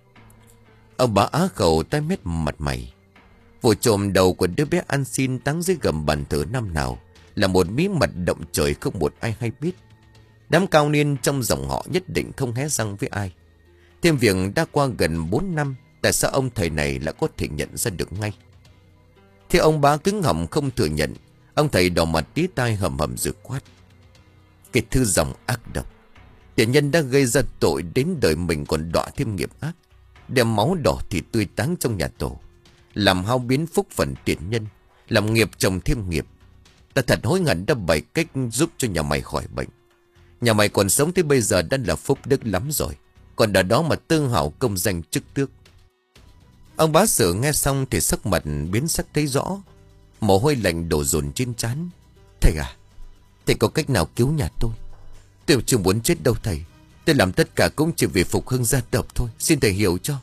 Ông Bá á khẩu tái mét mặt mày. Vụ trộm đầu của đứa bé ăn xin táng dưới gầm bàn thờ năm nào là một bí mật động trời không một ai hay biết. Đám cao niên trong dòng họ nhất định không hé răng với ai. Thêm việc đã qua gần bốn năm, tại sao ông thầy này lại có thể nhận ra được ngay? Thì ông Bá cứng họng không thừa nhận. Ông thầy đỏ mặt tí tai hầm hầm rồi quát: Cái thư dòng ác độc, tiền nhân đã gây ra tội đến đời mình còn đọa thêm nghiệp ác, đem máu đỏ thì tươi táng trong nhà tổ, làm hao biến phúc phần tiền nhân, làm nghiệp chồng thêm nghiệp. Ta thật hối hận đã bày cách giúp cho nhà mày khỏi bệnh. Nhà mày còn sống tới bây giờ đã là phúc đức lắm rồi, còn ở đó mà tương hảo công danh chức tước. Ông Bá Sử nghe xong thì sắc mặt biến sắc thấy rõ, mồ hôi lạnh đổ dồn trên trán. Thầy à, thầy có cách nào cứu nhà tôi? Tôi chưa muốn chết đâu thầy. Tôi làm tất cả cũng chỉ vì phục hưng gia tộc thôi, xin thầy hiểu cho.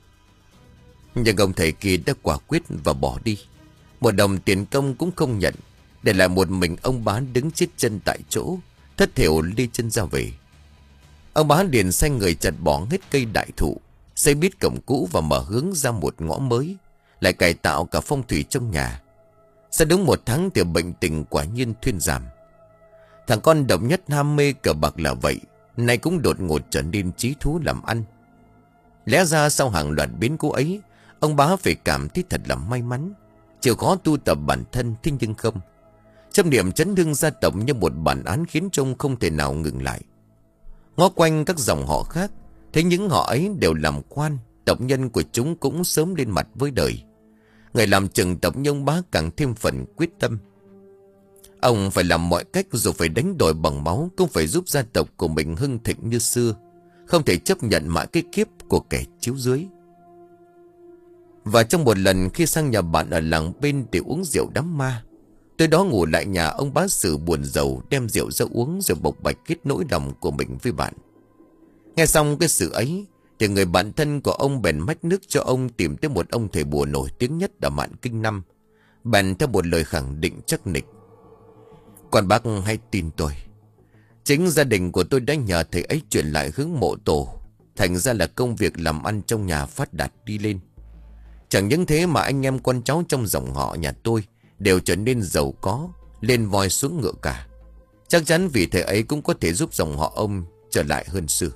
Nhưng ông thầy kia đã quả quyết và bỏ đi. Một đồng tiền công cũng không nhận, để lại một mình ông Bá đứng chết chân tại chỗ, thất thểu đi chân ra về. Ông Bá liền sai người chặt bỏ hết cây đại thụ, xây bít cổng cũ và mở hướng ra một ngõ mới, lại cải tạo cả phong thủy trong nhà. Sau đúng một tháng thì bệnh tình quả nhiên thuyên giảm. Thằng con độc nhất ham mê cờ bạc là vậy, nay cũng đột ngột trở nên chí thú làm ăn. Lẽ ra sau hàng loạt biến cố ấy, ông Bá phải cảm thấy thật là may mắn, chịu khó tu tập bản thân. Thế nhưng không, chấp niệm chấn hưng gia tộc như một bản án khiến trông không thể nào ngừng lại. Ngó quanh các dòng họ khác, thấy những họ ấy đều làm quan, tộc nhân của chúng cũng sớm lên mặt với đời. Người làm trưởng tộc như ông Bá càng thêm phần quyết tâm. Ông phải làm mọi cách, dù phải đánh đổi bằng máu, cũng phải giúp gia tộc của mình hưng thịnh như xưa, không thể chấp nhận mãi cái kiếp của kẻ chiếu dưới. Và trong một lần khi sang nhà bạn ở làng bên để uống rượu đám ma, tới đó ngủ lại nhà ông Bá Sử buồn rầu, đem rượu ra uống rồi bộc bạch kết nỗi lòng của mình với bạn. Nghe xong cái sự ấy thì người bạn thân của ông bèn mách nước cho ông tìm tới một ông thầy bùa nổi tiếng nhất ở Mạn Kinh Năm, bèn theo một lời khẳng định chắc nịch: Quan bác hãy tin tôi, chính gia đình của tôi đã nhờ thầy ấy chuyển lại hướng mộ tổ, thành ra là công việc làm ăn trong nhà phát đạt đi lên. Chẳng những thế mà anh em con cháu trong dòng họ nhà tôi đều trở nên giàu có, lên voi xuống ngựa cả. Chắc chắn vì thầy ấy cũng có thể giúp dòng họ ông trở lại hơn xưa.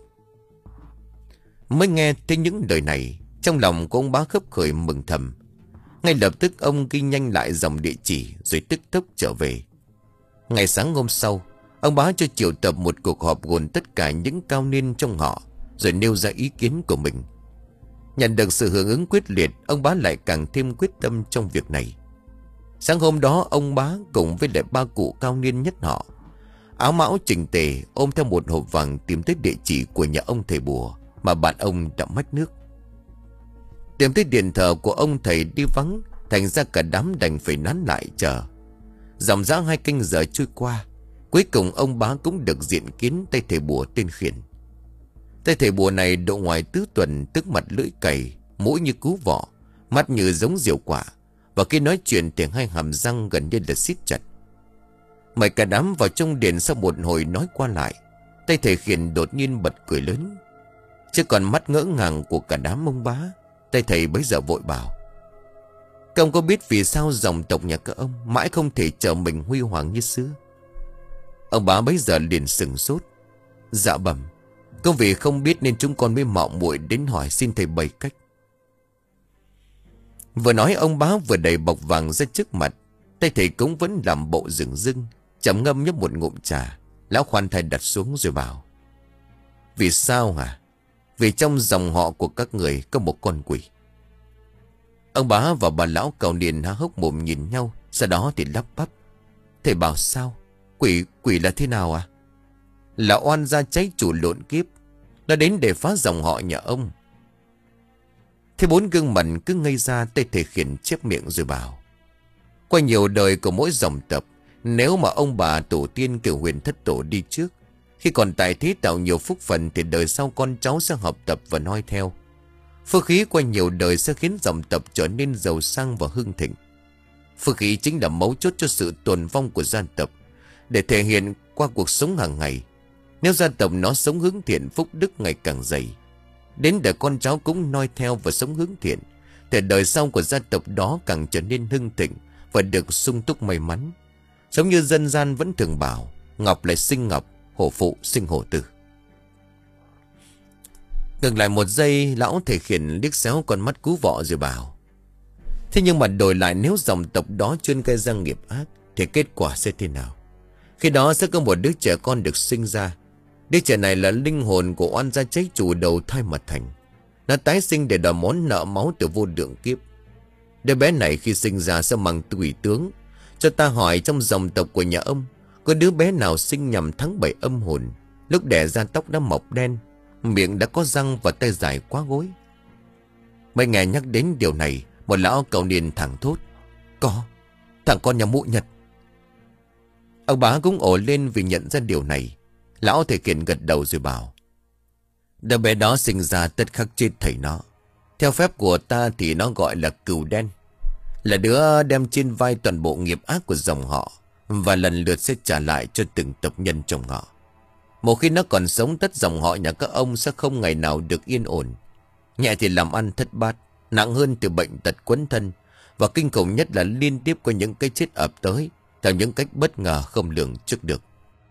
Mới nghe thấy những lời này, trong lòng của ông Bá khấp khởi mừng thầm. Ngay lập tức ông ghi nhanh lại dòng địa chỉ rồi tức tốc trở về. Ngày sáng hôm sau, Ông bá cho triệu tập một cuộc họp gồm tất cả những cao niên trong họ, rồi nêu ra ý kiến của mình. Nhận được sự hưởng ứng quyết liệt, ông bá lại càng thêm quyết tâm trong việc này. Sáng hôm đó, ông bá cùng với lại ba cụ cao niên nhất họ, áo mão chỉnh tề, ôm theo một hộp vàng tìm tới địa chỉ của nhà ông thầy bùa mà bạn ông đã mất nước. Tìm tới điện thờ của ông thầy đi vắng, thành ra cả đám đành phải nán lại chờ. Dòng dã hai canh giờ trôi qua, cuối cùng ông bá cũng được diện kiến tay thầy bùa tên Khiển. Tay thầy bùa này độ ngoài tứ tuần, tức mặt lưỡi cày, mũi như cú vọ, mắt như giống diều quả, và khi nói chuyện thì hai hàm răng gần như là siết chặt. Mời cả đám vào trong điện. Sau một hồi nói qua lại, tay thầy Khiển đột nhiên bật cười lớn. Chứ còn mắt ngỡ ngàng của cả đám ông bá, tay thầy bấy giờ vội bảo: "Các ông có biết vì sao dòng tộc nhà các ông mãi không thể trở mình huy hoàng như xưa?" Ông bá bấy giờ liền sừng sốt. "Dạ bẩm, công vì không biết nên chúng con mới mạo muội đến hỏi, xin thầy bày cách." Vừa nói ông bá vừa đẩy bọc vàng ra trước mặt. Tay thầy cũng vẫn làm bộ dửng dưng, trầm ngâm nhấp một ngụm trà. Lão khoan thai đặt xuống rồi bảo: "Vì sao hả? Vì trong dòng họ của các người có một con quỷ." Ông bá và bà lão cao niên há hốc mồm nhìn nhau, sau đó thì lắp bắp: "Thầy bảo sao? Quỷ, quỷ là thế nào à?" "Là oan gia cháy chủ lộn kiếp, đã đến để phá dòng họ nhà ông." Thế bốn gương mặt cứ ngây ra. Tay thầy Khiển chép miệng rồi bảo: "Qua nhiều đời của mỗi dòng tộc, nếu mà ông bà tổ tiên cửu huyền thất tổ đi trước, khi còn tại thế tạo nhiều phúc phần, thì đời sau con cháu sẽ học tập và noi theo. Phước khí qua nhiều đời sẽ khiến dòng tộc trở nên giàu sang và hưng thịnh. Phước khí chính là mấu chốt cho sự tồn vong của gia tộc, để thể hiện qua cuộc sống hàng ngày. Nếu gia tộc nó sống hướng thiện, phúc đức ngày càng dày, đến đời con cháu cũng noi theo và sống hướng thiện, thì đời sau của gia tộc đó càng trở nên hưng thịnh và được sung túc may mắn. Giống như dân gian vẫn thường bảo, ngọc lại sinh ngọc, hổ phụ sinh hổ tử." Ngừng lại một giây, lão thầy Khiển liếc xéo con mắt cú vọ rồi bảo: "Thế nhưng mà đổi lại, nếu dòng tộc đó chuyên gây ra nghiệp ác, thì kết quả sẽ thế nào? Khi đó sẽ có một đứa trẻ con được sinh ra. Đứa trẻ này là linh hồn của oan gia cháy chủ đầu thai mà thành. Nó tái sinh để đòi món nợ máu từ vô lượng kiếp. Đứa bé này khi sinh ra sẽ mang tùy tướng. Cho ta hỏi, trong dòng tộc của nhà ông, có đứa bé nào sinh nhằm tháng bảy âm hồn, lúc đẻ ra tóc đã mọc đen, miệng đã có răng và tay dài quá gối?" Mấy nghe nhắc đến điều này, một lão cao niên thẳng thốt: "Có, thằng con nhà mụ Nhật." Ông bá cũng ồ lên vì nhận ra điều này. Lão thầy Khiển gật đầu rồi bảo: "Đứa bé đó sinh ra tất khắc chết thầy nó. Theo phép của ta thì nó gọi là cừu đen, là đứa đem trên vai toàn bộ nghiệp ác của dòng họ, và lần lượt sẽ trả lại cho từng tộc nhân trong họ. Một khi nó còn sống, tất dòng họ nhà các ông sẽ không ngày nào được yên ổn. Nhẹ thì làm ăn thất bát, nặng hơn từ bệnh tật quấn thân, và kinh khủng nhất là liên tiếp có những cái chết ập tới theo những cách bất ngờ không lường trước được."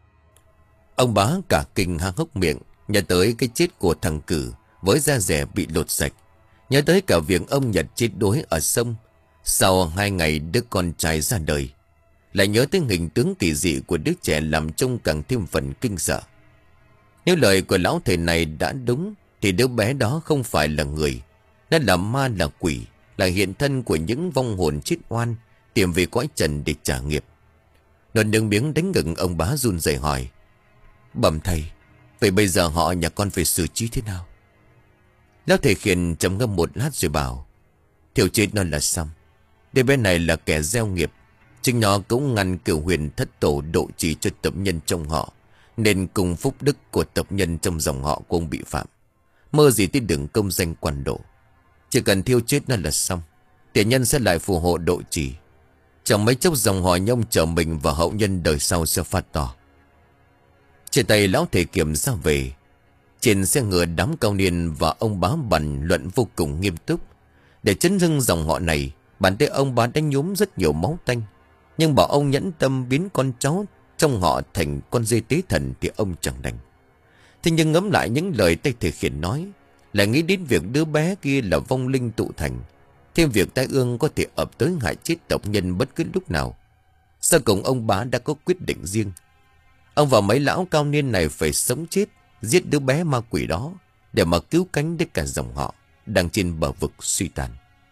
Ông bá cả kinh há hốc miệng, nhớ tới cái chết của thằng Cử với da rẻ bị lột sạch, nhớ tới cả việc ông Nhật chết đuối ở sông sau hai ngày đứa con trai ra đời, lại nhớ tới hình tướng kỳ dị của đứa trẻ, làm trông càng thêm phần kinh sợ. Nếu lời của lão thầy này đã đúng, thì đứa bé đó không phải là người, nó là ma, là quỷ, là hiện thân của những vong hồn chết oan tìm về cõi trần để trả nghiệp. Nốt nước miếng đánh ngừng, ông bá run rẩy hỏi: "Bẩm thầy, vậy bây giờ họ nhà con phải xử trí thế nào?" Lão thầy Khiển trầm ngâm một lát rồi bảo: "Thiểu chết nó là xong. Đứa bé này là kẻ gieo nghiệp, chính nó cũng ngăn cửu huyền thất tổ độ trì cho tộc nhân trong họ, nên cùng phúc đức của tộc nhân trong dòng họ của ông bị phạm. Mơ gì tới đừng công danh quan độ. Chỉ cần thiêu chết nó là xong, tiền nhân sẽ lại phù hộ độ trì. Chẳng mấy chốc dòng họ nhông trở mình và hậu nhân đời sau sẽ phát to." Trên tay lão thầy kiểm ra về. Trên xe ngựa, đám cao niên và ông bá bàn luận vô cùng nghiêm túc. Để chấn hưng dòng họ này, bàn tay ông bá đánh nhúm rất nhiều máu tanh, nhưng bảo ông nhẫn tâm biến con cháu trong họ thành con dê tế thần thì ông chẳng đành. Thế nhưng ngẫm lại những lời tay thầy Khiển nói, lại nghĩ đến việc đứa bé kia là vong linh tụ thành, thêm việc tai ương có thể ập tới hại chết tộc nhân bất cứ lúc nào. Sau cùng ông bá đã có quyết định riêng. Ông và mấy lão cao niên này phải sống chết giết đứa bé ma quỷ đó để mà cứu cánh đến cả dòng họ đang trên bờ vực suy tàn.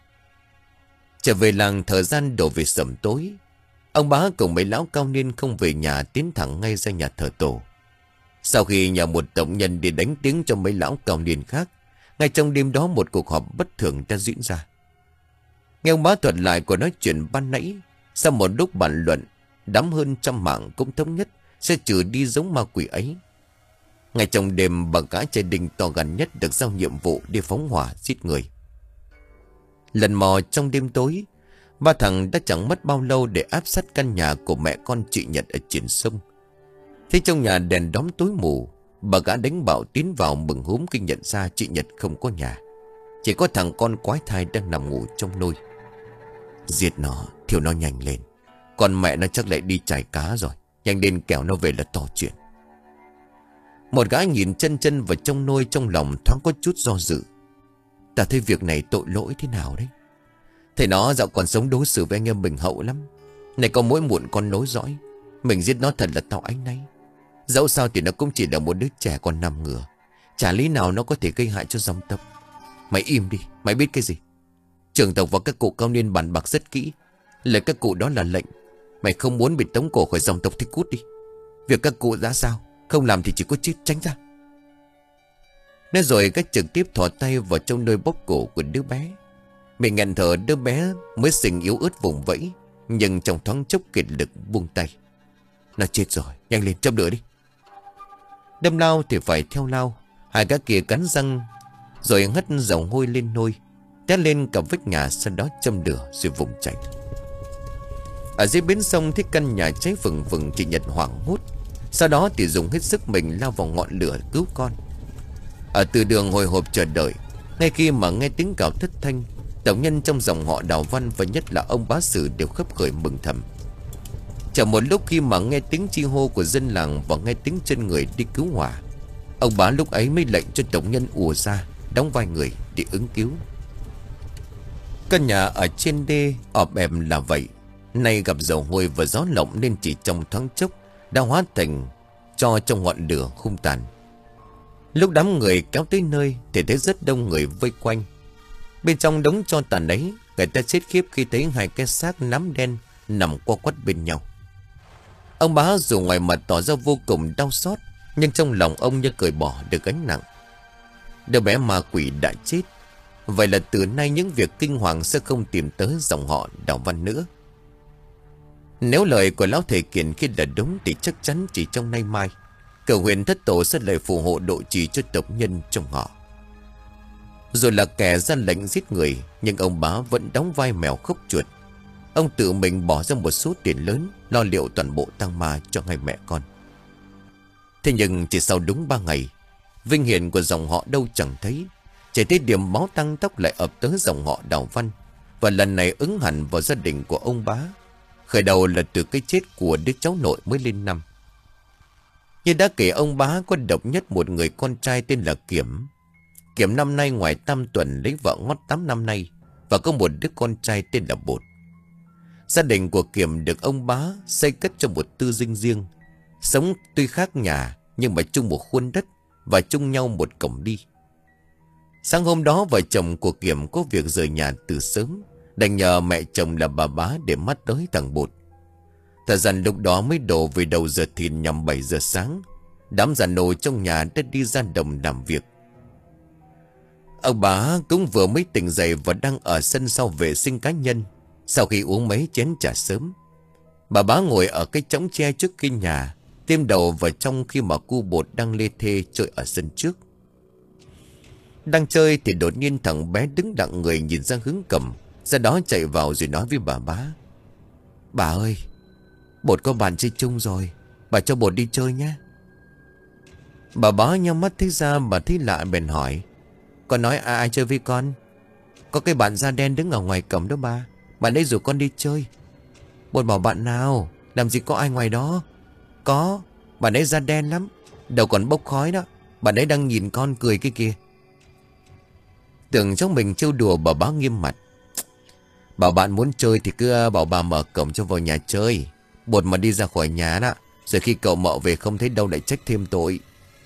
Trở về làng, thời gian đổ về sẩm tối. Ông Bá cùng mấy lão cao niên không về nhà, tiến thẳng ngay ra nhà thờ tổ. Sau khi nhờ một tổng nhân đi đánh tiếng cho mấy lão cao niên khác, ngay trong đêm đó một cuộc họp bất thường đã diễn ra. Nghe ông Bá thuật lại của nói chuyện ban nãy, sau một lúc bàn luận, đám hơn trăm mạng cũng thống nhất sẽ trừ đi giống ma quỷ ấy. Ngay trong đêm, bà gã trai Đinh to gan nhất được giao nhiệm vụ đi phóng hỏa giết người. Lần mò trong đêm tối, ba thằng đã chẳng mất bao lâu để áp sát căn nhà của mẹ con chị Nhật ở trên sông. Thế trong nhà đèn đóm tối mù, bà gã đánh bạo tiến vào mừng húm khi nhận ra chị Nhật không có nhà. Chỉ có thằng con quái thai đang nằm ngủ trong nôi. Giết nó, thiêu nó nhanh lên. Còn mẹ nó chắc lại đi chài cá rồi. Nhanh lên kẻo nó về là to chuyện. Một gã nhìn chân chân vào trong nôi, trong lòng thoáng có chút do dự. Ta thấy việc này tội lỗi thế nào đấy. Thầy nó dạo còn sống đối xử với anh em mình hậu lắm. Này có mỗi muộn con nối dõi, mình giết nó thật là tao áy náy. Dẫu sao thì nó cũng chỉ là một đứa trẻ còn nằm ngửa. Chả lý nào nó có thể gây hại cho dòng tộc. Mày im đi, mày biết cái gì? Trưởng tộc và các cụ cao niên bàn bạc rất kỹ. Lời các cụ đó là lệnh. Mày không muốn bị tống cổ khỏi dòng tộc thì cút đi. Việc các cụ ra sao, không làm thì chỉ có chết, tránh ra. Nói rồi cách trực tiếp thò tay vào trong nơi bóp cổ của đứa bé. Mình nghẹn thở, đứa bé mới sinh yếu ớt vùng vẫy, nhưng trong thoáng chốc kiệt lực buông tay. Nó chết rồi, nhanh lên châm lửa đi. Đâm lao thì phải theo lao. Hai gã kia cắn răng rồi hất dầu hôi lên nôi, té lên cả vách nhà, sau đó châm lửa rồi vùng chạy. Ở dưới bến sông thấy căn nhà cháy vừng vừng, chị Nhật hoảng hốt. Sau đó thì dùng hết sức mình lao vào ngọn lửa cứu con. Ở từ đường hồi hộp chờ đợi, ngay khi mà nghe tiếng cào thất thanh, tổng nhân trong dòng họ Đào Văn và nhất là ông bá Sử đều khấp khởi mừng thầm. Chờ một lúc khi mà nghe tiếng chi hô của dân làng và nghe tiếng chân người đi cứu hỏa, ông bá lúc ấy mới lệnh cho tổng nhân ùa ra đóng vai người để ứng cứu. Căn nhà ở trên đê ọp ẹp là vậy, nay gặp dầu hôi và gió lộng nên chỉ trong thoáng chốc đã hóa thành cho trong ngọn lửa hung tàn. Lúc đám người kéo tới nơi thì thấy rất đông người vây quanh. Bên trong đống tro tàn ấy, người ta chết khiếp khi thấy hai cái xác nám đen nằm qua quắt bên nhau. Ông bá dù ngoài mặt tỏ ra vô cùng đau xót, nhưng trong lòng ông như cởi bỏ được gánh nặng. Đứa bé ma quỷ đã chết. Vậy là từ nay những việc kinh hoàng sẽ không tìm tới dòng họ Đào Văn nữa. Nếu lời của lão thầy Kiền khi là đúng thì chắc chắn chỉ trong nay mai, cửu huyền thất tổ sẽ lời phù hộ độ trì cho tộc nhân trong họ. Rồi là kẻ ra lệnh giết người, nhưng ông bá vẫn đóng vai mèo khóc chuột. Ông tự mình bỏ ra một số tiền lớn lo liệu toàn bộ tang ma cho hai mẹ con. Thế nhưng chỉ sau đúng ba ngày, vinh hiển của dòng họ đâu chẳng thấy. Chỉ thấy điểm máu tăng tóc lại ập tới dòng họ Đào Văn, và lần này ứng hẳn vào gia đình của ông bá. Khởi đầu là từ cái chết của đứa cháu nội mới lên năm. Như đã kể, ông bá có độc nhất một người con trai tên là Kiểm. Kiểm năm nay ngoài tam tuần lấy vợ ngót tám năm nay, và có một đứa con trai tên là Bột. Gia đình của Kiểm được ông bá xây cất cho một tư dinh riêng. Sống tuy khác nhà nhưng mà chung một khuôn đất và chung nhau một cổng đi. Sáng hôm đó vợ chồng của Kiểm có việc rời nhà từ sớm, đành nhờ mẹ chồng là bà bá để mắt tới thằng Bột. Thời gian lúc đó mới đổ về đầu giờ thìn nhằm bảy giờ sáng. Đám già nô trong nhà đã đi ra đồng làm việc. Ông bá cũng vừa mới tỉnh dậy và đang ở sân sau vệ sinh cá nhân. Sau khi uống mấy chén trà sớm, bà bá ngồi ở cái chõng tre trước khi nhà, tiêm đầu vào trong khi mà cu Bột đang lê thê chơi ở sân trước. Đang chơi thì đột nhiên thằng bé đứng đặng người nhìn ra hướng cầm, ra đó chạy vào rồi nói với bà bá: "Bà ơi, Bột có bạn chơi chung rồi, bà cho Bột đi chơi nhé." Bà bá nhắm mắt thấy ra, bà thấy lạ bèn hỏi: "Con nói ai, ai chơi với con?" "Có cái bạn da đen đứng ở ngoài cổng đó bà, bạn ấy rủ con đi chơi." Bột bảo: "Bạn nào? Làm gì có ai ngoài đó?" "Có, bạn ấy da đen lắm, đầu còn bốc khói đó, bạn ấy đang nhìn con cười kia kìa." Tưởng trong mình trêu đùa, bà bá nghiêm mặt: "Bảo bạn muốn chơi thì cứ bảo bà mở cổng cho vào nhà chơi. Bột mà đi ra khỏi nhà đó Rồi khi cậu mọ về không thấy đâu lại trách thêm tội.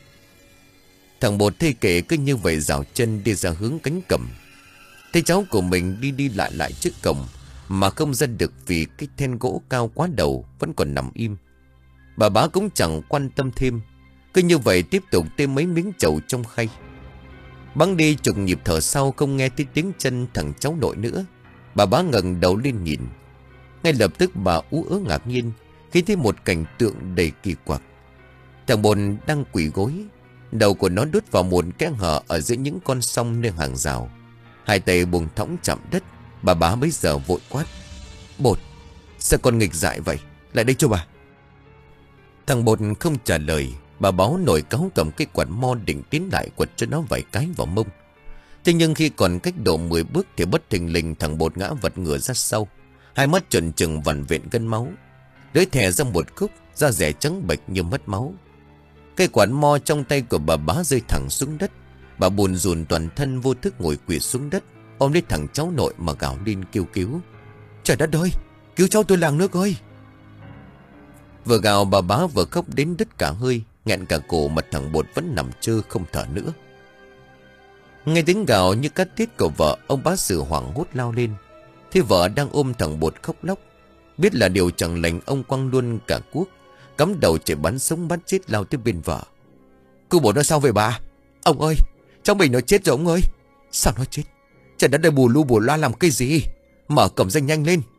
Thằng Bột thê kể cứ như vậy dạo chân đi ra hướng cánh cẩm. Thấy cháu của mình đi đi lại lại trước cổng mà không ra được vì cái then gỗ cao quá đầu vẫn còn nằm im. Bà bá cũng chẳng quan tâm thêm, cứ như vậy tiếp tục thêm mấy miếng trầu trong khay. Bắn đi chục nhịp thở sau không nghe thấy tiếng chân thằng cháu nội nữa. Bà bá ngẩng đầu lên nhìn. Ngay lập tức bà ú ớ ngạc nhiên khi thấy một cảnh tượng đầy kỳ quặc. Thằng Bồn đang quỳ gối, đầu của nó đút vào một kẽ hở ở giữa những con song nơi hàng rào. Hai tay buông thõng chạm đất. Bà bá bấy giờ vội quát: Bột, sao con nghịch dại vậy? Lại đây cho bà. Thằng Bột không trả lời. Bà báo nổi cáu cầm cái quạt mo định tiến lại quật cho nó vài cái vào mông. Thế nhưng khi còn cách độ mười bước thì bất thình lình thằng Bột ngã vật ngửa ra sau. Hai mắt trợn trừng vằn vện gân máu, lưỡi thè ra một khúc, da rẻ trắng bệch như mất máu. Cây quạt mo trong tay của bà bá rơi thẳng xuống đất. Bà buồn rùn toàn thân vô thức ngồi quỳ xuống đất, ôm lấy thằng cháu nội mà gào lên kêu cứu: Trời đất ơi, cứu cháu tôi làng nước ơi! Vừa gào bà bá vừa khóc đến đứt cả hơi, nghẹn cả cổ mà thằng Bột vẫn nằm trơ không thở nữa. Nghe tiếng gào như cắt tiết của vợ, ông bá Sử hoảng hốt lao lên. Thế vợ đang ôm thằng Bột khóc lóc. Biết là điều chẳng lành, ông quăng luôn cả cuốc, cắm đầu chạy bắn sống bắn chết lao tới bên vợ. Cô Bột nó sao vậy bà? Ông ơi, cháu mình nó chết rồi ông ơi. Sao nó chết? Trời đất ơi, bù lu bù loa làm cái gì? Mở cổng ra nhanh lên.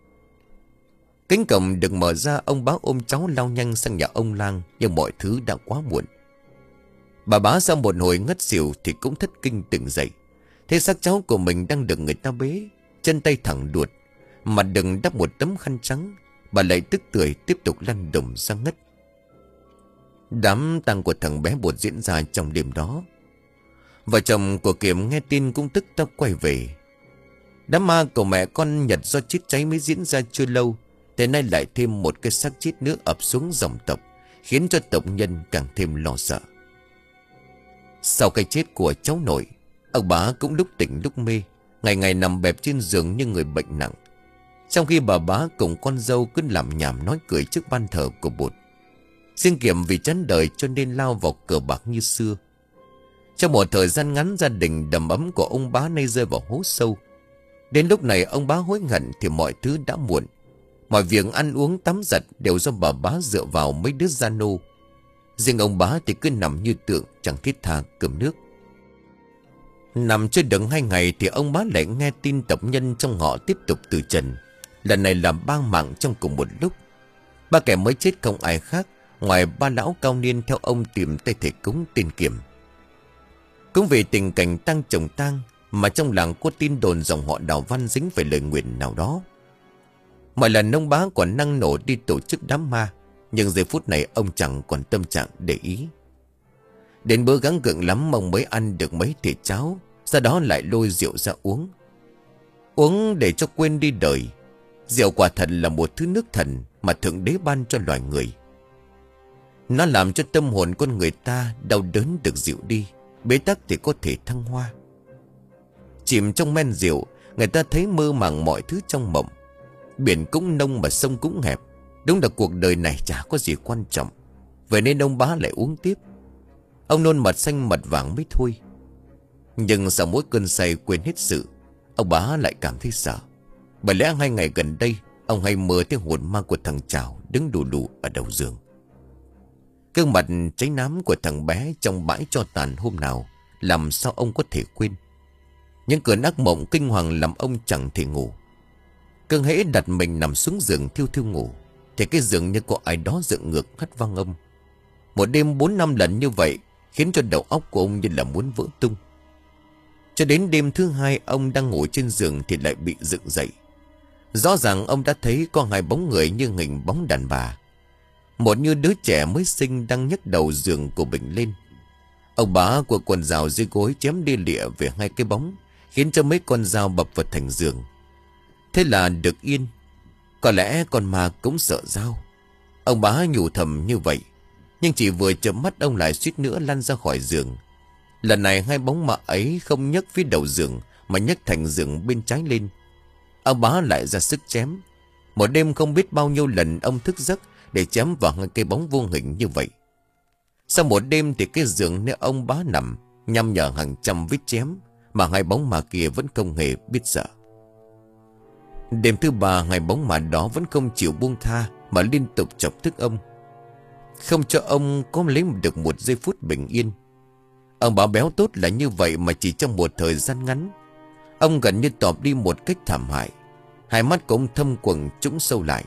Cánh cổng được mở ra, ông bá ôm cháu lao nhanh sang nhà ông Lang, nhưng mọi thứ đã quá muộn. Bà bá sau một hồi ngất xỉu thì cũng thất kinh tỉnh dậy. Thế xác cháu của mình đang được người ta bế, chân tay thẳng đuột, mặt đừng đắp một tấm khăn trắng. Bà lại tức tưởi tiếp tục lăn đùng ra ngất. Đám tang của thằng bé Bột diễn ra trong đêm đó. Vợ chồng của Kiểm nghe tin cũng tức tốc quay về. Đám ma của mẹ con Nhật do chết cháy mới diễn ra chưa lâu, thế nay lại thêm một cái xác chết nữa ập xuống dòng tộc, khiến cho tộc nhân càng thêm lo sợ. Sau cái chết của cháu nội, ông bá cũng lúc tỉnh lúc mê, ngày ngày nằm bẹp trên giường như người bệnh nặng. Trong khi bà bá cùng con dâu cứ làm nhảm nói cười trước ban thờ của Bột. Riêng Kiểm vì chán đời cho nên lao vào cờ bạc như xưa. Trong một thời gian ngắn, gia đình đầm ấm của ông bá nay rơi vào hố sâu. Đến lúc này ông bá hối hận thì mọi thứ đã muộn. Mọi việc ăn uống tắm giặt đều do bà bá dựa vào mấy đứa gia nô. Riêng ông bá thì cứ nằm như tượng, chẳng thiết tha cơm nước. Nằm chưa được hai ngày thì ông bá lại nghe tin tộc nhân trong họ tiếp tục từ trần. Lần này là ba mạng trong cùng một lúc. Ba kẻ mới chết không ai khác ngoài ba lão cao niên theo ông tìm tay thầy cúng tên Kiểm. Cũng vì tình cảnh tang chồng tang mà trong làng có tin đồn dòng họ Đào Văn dính về lời nguyền nào đó. Mọi lần ông bá còn năng nổ đi tổ chức đám ma, nhưng giây phút này ông chẳng còn tâm trạng để ý. Đến bữa gắng gượng lắm mong mới ăn được mấy thìa cháo, sau đó lại lôi rượu ra uống. Uống để cho quên đi đời. Rượu quả thật là một thứ nước thần mà Thượng Đế ban cho loài người. Nó làm cho tâm hồn con người ta đau đớn được dịu đi, bế tắc thì có thể thăng hoa. Chìm trong men rượu, người ta thấy mơ màng mọi thứ trong mộng. Biển cũng nông mà sông cũng hẹp, đúng là cuộc đời này chả có gì quan trọng. Vậy nên ông bá lại uống tiếp. Ông nôn mật xanh mật vàng mới thôi. Nhưng sau mỗi cơn say quên hết sự, ông bá lại cảm thấy sợ. Bởi lẽ hai ngày gần đây ông hay mơ thấy hồn ma của thằng Trào đứng đù lù ở đầu giường. Gương mặt cháy nám của thằng bé trong bãi tro tàn hôm nào làm sao ông có thể quên. Những cơn ác mộng kinh hoàng làm ông chẳng thể ngủ. Cứ hễ đặt mình nằm xuống giường thiêu thiêu ngủ thì cái giường như có ai đó dựng ngược hắt vang âm. Một đêm bốn năm lần như vậy khiến cho đầu óc của ông như là muốn vỡ tung. Cho đến đêm thứ hai, ông đang ngủ trên giường thì lại bị dựng dậy. Rõ ràng ông đã thấy có hai bóng người như hình bóng đàn bà. Một như đứa trẻ mới sinh đang nhấc đầu giường của mình lên. Ông bá của quần rào dưới gối chém đi lịa về hai cái bóng, khiến cho mấy con dao bập vào thành giường. Thế là được yên. Có lẽ con ma cũng sợ dao. Ông bá nhủ thầm như vậy. Nhưng chỉ vừa chớp mắt ông lại suýt nữa lăn ra khỏi giường. Lần này hai bóng ma ấy không nhấc phía đầu giường mà nhấc thành giường bên trái lên. Ông bá lại ra sức chém. Một đêm không biết bao nhiêu lần ông thức giấc để chém vào hai cây bóng vô hình như vậy. Sau một đêm thì cái giường nơi ông bá nằm nhăm nhở hàng trăm vết chém, mà hai bóng ma kia vẫn không hề biết sợ. Đêm thứ ba, hai bóng ma đó vẫn không chịu buông tha mà liên tục chọc thức ông, không cho ông có lấy được một giây phút bình yên. Ông bá béo tốt là như vậy mà chỉ trong một thời gian ngắn, ông gần như tọp đi một cách thảm hại. Hai mắt của ông thâm quầng trũng sâu lại.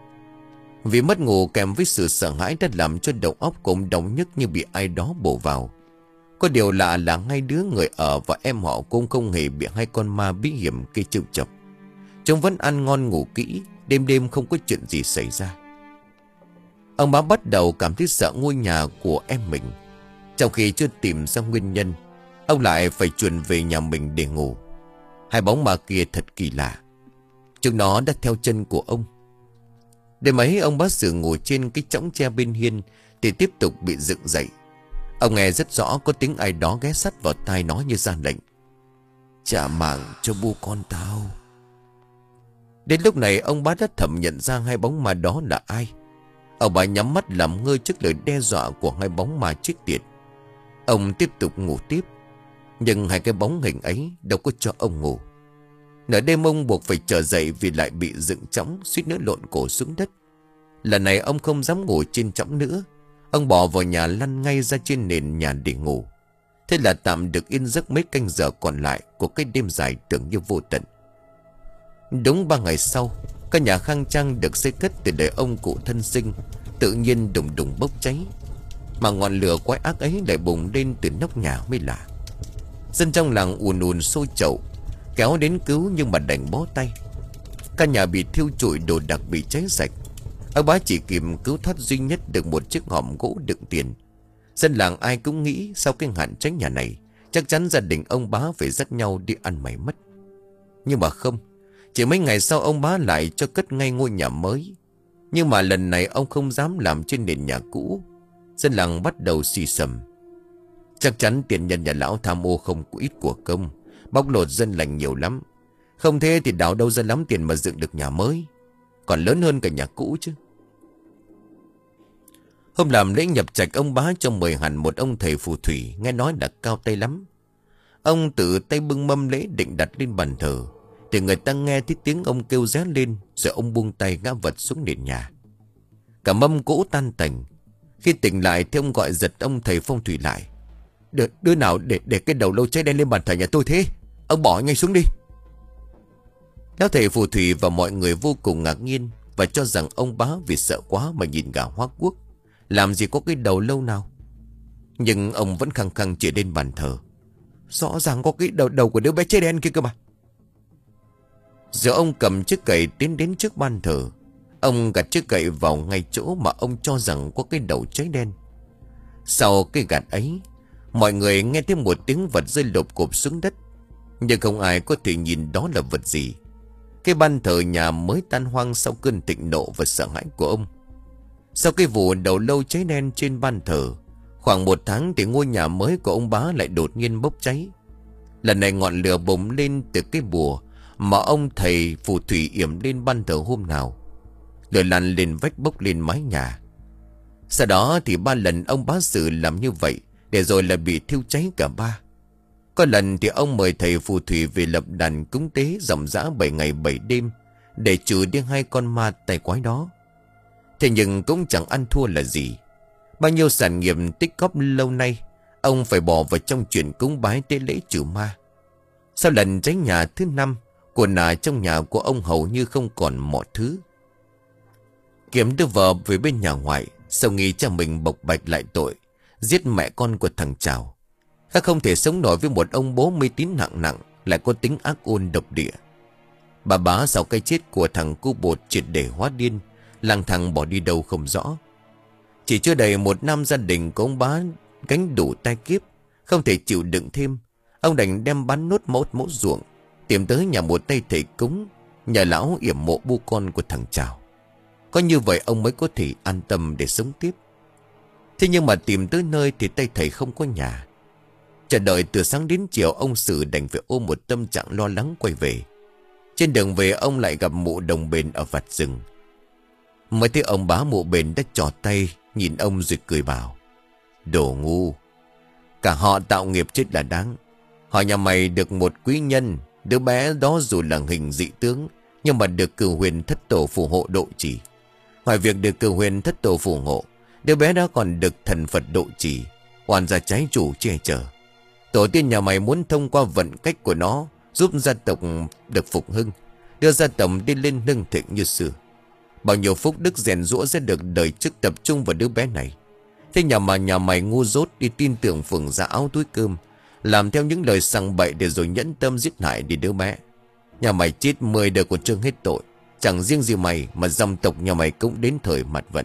Vì mất ngủ kèm với sự sợ hãi đã làm cho đầu óc của ông đau nhức như bị ai đó bổ vào. Có điều lạ là hai đứa người ở và em họ cũng không hề bị hai con ma bí hiểm kia trêu chọc. Chúng vẫn ăn ngon ngủ kỹ, đêm đêm không có chuyện gì xảy ra. Ông bá bắt đầu cảm thấy sợ ngôi nhà của em mình. Trong khi chưa tìm ra nguyên nhân, ông lại phải chuồn về nhà mình để ngủ. Hai bóng ma kia thật kỳ lạ, chúng nó đã theo chân của ông. Đêm ấy ông bá Sử ngồi trên cái chõng tre bên hiên thì tiếp tục bị dựng dậy. Ông nghe rất rõ có tiếng ai đó ghé sắt vào tai nó như ra lệnh: "Trả mạng cho bu con tao." Đến lúc này ông bá đã thầm nhận ra hai bóng ma đó là ai. Ông bá nhắm mắt làm ngơ trước lời đe dọa của hai bóng ma chết tiệt. Ông tiếp tục ngủ tiếp, nhưng hai cái bóng hình ấy đâu có cho ông ngủ. Nửa đêm ông buộc phải trở dậy vì lại bị dựng chõng, suýt nữa lộn cổ xuống đất. Lần này ông không dám ngủ trên chõng nữa. Ông bỏ vào nhà lăn ngay ra trên nền nhà để ngủ. Thế là tạm được yên giấc mấy canh giờ còn lại của cái đêm dài tưởng như vô tận. Đúng ba ngày sau, căn nhà khang trang được xây cất từ đời ông cụ thân sinh tự nhiên đùng đùng bốc cháy. Mà ngọn lửa quái ác ấy lại bùng lên từ nóc nhà mới lạ. Dân trong làng ùn ùn xô chậu kéo đến cứu, nhưng mà đành bó tay. Căn nhà bị thiêu trụi, đồ đạc bị cháy sạch. Ông bá chỉ kịp cứu thoát duy nhất được một chiếc hòm gỗ đựng tiền. Dân làng ai cũng nghĩ sau cái hạn cháy nhà này, chắc chắn gia đình ông bá phải dắt nhau đi ăn mày mất. Nhưng mà không, chỉ mấy ngày sau ông bá lại cho cất ngay ngôi nhà mới. Nhưng mà lần này ông không dám làm trên nền nhà cũ. Dân làng bắt đầu xì xầm: chắc chắn tiền nhân nhà lão tham ô không có ít của công, bóc lột dân lành nhiều lắm. Không thế thì đào đâu ra lắm tiền mà dựng được nhà mới, còn lớn hơn cả nhà cũ chứ. Hôm làm lễ nhập trạch, ông bá cho mời hẳn một ông thầy phù thủy, nghe nói là cao tay lắm. Ông tự tay bưng mâm lễ định đặt lên bàn thờ, thì người ta nghe thấy tiếng ông kêu ré lên, rồi ông buông tay ngã vật xuống nền nhà. Cả mâm cỗ tan tành. Khi tỉnh lại thì ông gọi giật ông thầy phong thủy lại: Đ đứa nào để để cái đầu lâu cháy đen lên bàn thờ nhà tôi thế? Ông bỏ ngay xuống đi. Lão thầy phù thủy và mọi người vô cùng ngạc nhiên và cho rằng ông bá vì sợ quá mà nhìn gà hóa quốc, làm gì có cái đầu lâu nào. Nhưng ông vẫn khăng khăng chỉ lên bàn thờ: rõ ràng có cái đầu đầu của đứa bé cháy đen kia cơ mà. Rồi ông cầm chiếc cậy tiến đến trước bàn thờ. Ông gạt chiếc cậy vào ngay chỗ mà ông cho rằng có cái đầu cháy đen. Sau cái gạt ấy, mọi người nghe thấy một tiếng vật rơi lộp cộp xuống đất, nhưng không ai có thể nhìn đó là vật gì. Cái ban thờ nhà mới tan hoang sau cơn thịnh nộ và sợ hãi của ông. Sau cái vụ đầu lâu cháy đen trên ban thờ, khoảng một tháng thì ngôi nhà mới của ông bá lại đột nhiên bốc cháy. Lần này ngọn lửa bùng lên từ cái bùa mà ông thầy phù thủy yểm lên ban thờ hôm nào. Lửa lan lên vách, bốc lên mái nhà. Sau đó thì ba lần ông bá Sử làm như vậy, để rồi là bị thiêu cháy cả ba. Có lần thì ông mời thầy phù thủy về lập đàn cúng tế ròng rã bảy ngày bảy đêm để trừ đi hai con ma tay quái đó. Thế nhưng cũng chẳng ăn thua là gì. Bao nhiêu sản nghiệp tích góp lâu nay ông phải bỏ vào trong chuyện cúng bái tế lễ trừ ma. Sau lần cháy nhà thứ năm, của nà trong nhà của ông hầu như không còn mọi thứ. Kiếm đưa vợ về bên nhà ngoại, sau nghĩ cha mình bộc bạch lại tội giết mẹ con của thằng Trào. Khác không thể sống nổi với một ông bố mê tín nặng nặng, lại có tính ác ôn độc địa. Bà bá sau cái chết của thằng cu bột triệt để hóa điên, lang thang bỏ đi đâu không rõ. Chỉ chưa đầy một năm, gia đình của ông bá gánh đủ tai kiếp, không thể chịu đựng thêm. Ông đành đem bán nốt mẫu mẫu ruộng, tìm tới nhà một tay thầy cúng, nhà lão yểm mộ bu con của thằng Trào. Có như vậy ông mới có thể an tâm để sống tiếp. Thế nhưng mà tìm tới nơi thì tay thầy không có nhà. Chờ đợi từ sáng đến chiều, ông Sử đành phải ôm một tâm trạng lo lắng quay về. Trên đường về ông lại gặp mụ đồng bền ở vặt rừng. Mới thấy ông bá mộ bền đã trỏ tay nhìn ông rồi cười bảo: Đồ ngu, cả họ tạo nghiệp chết là đáng. Họ nhà mày được một quý nhân, đứa bé đó dù là hình dị tướng nhưng mà được cửu huyền thất tổ phù hộ độ trì. Ngoài việc được cửu huyền thất tổ phù hộ, đứa bé đó còn được thần Phật độ trì, hoàn gia trái chủ che chở. Tổ tiên nhà mày muốn thông qua vận cách của nó giúp gia tộc được phục hưng, đưa gia tộc đi lên hưng thịnh như xưa. Bao nhiêu phúc đức rèn rũa sẽ được đời trước tập trung vào đứa bé này. Thế nhà mà nhà mày ngu dốt đi tin tưởng phường ra áo túi cơm, làm theo những lời sằng bậy để rồi nhẫn tâm giết hại đi đứa bé. Nhà mày chết mười đời của trương hết tội. Chẳng riêng gì mày mà dòng tộc nhà mày cũng đến thời mặt vận.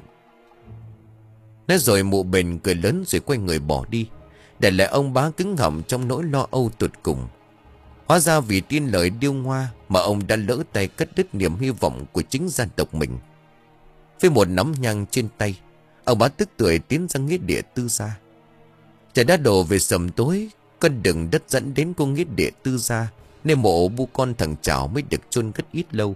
Nói rồi mụ bền cười lớn rồi quay người bỏ đi, để lại ông bá cứng họng trong nỗi lo âu tột cùng. Hóa ra vì tin lời điêu ngoa mà ông đã lỡ tay cắt đứt niềm hy vọng của chính gia tộc mình. Với một nắm nhang trên tay, ông bá tức tưởi tiến ra nghĩa địa Tư gia. Trời đã đổ về sầm tối, con đường đất dẫn đến cô nghĩa địa Tư gia, nên mộ bu con thằng Chảo mới được chôn cất ít lâu.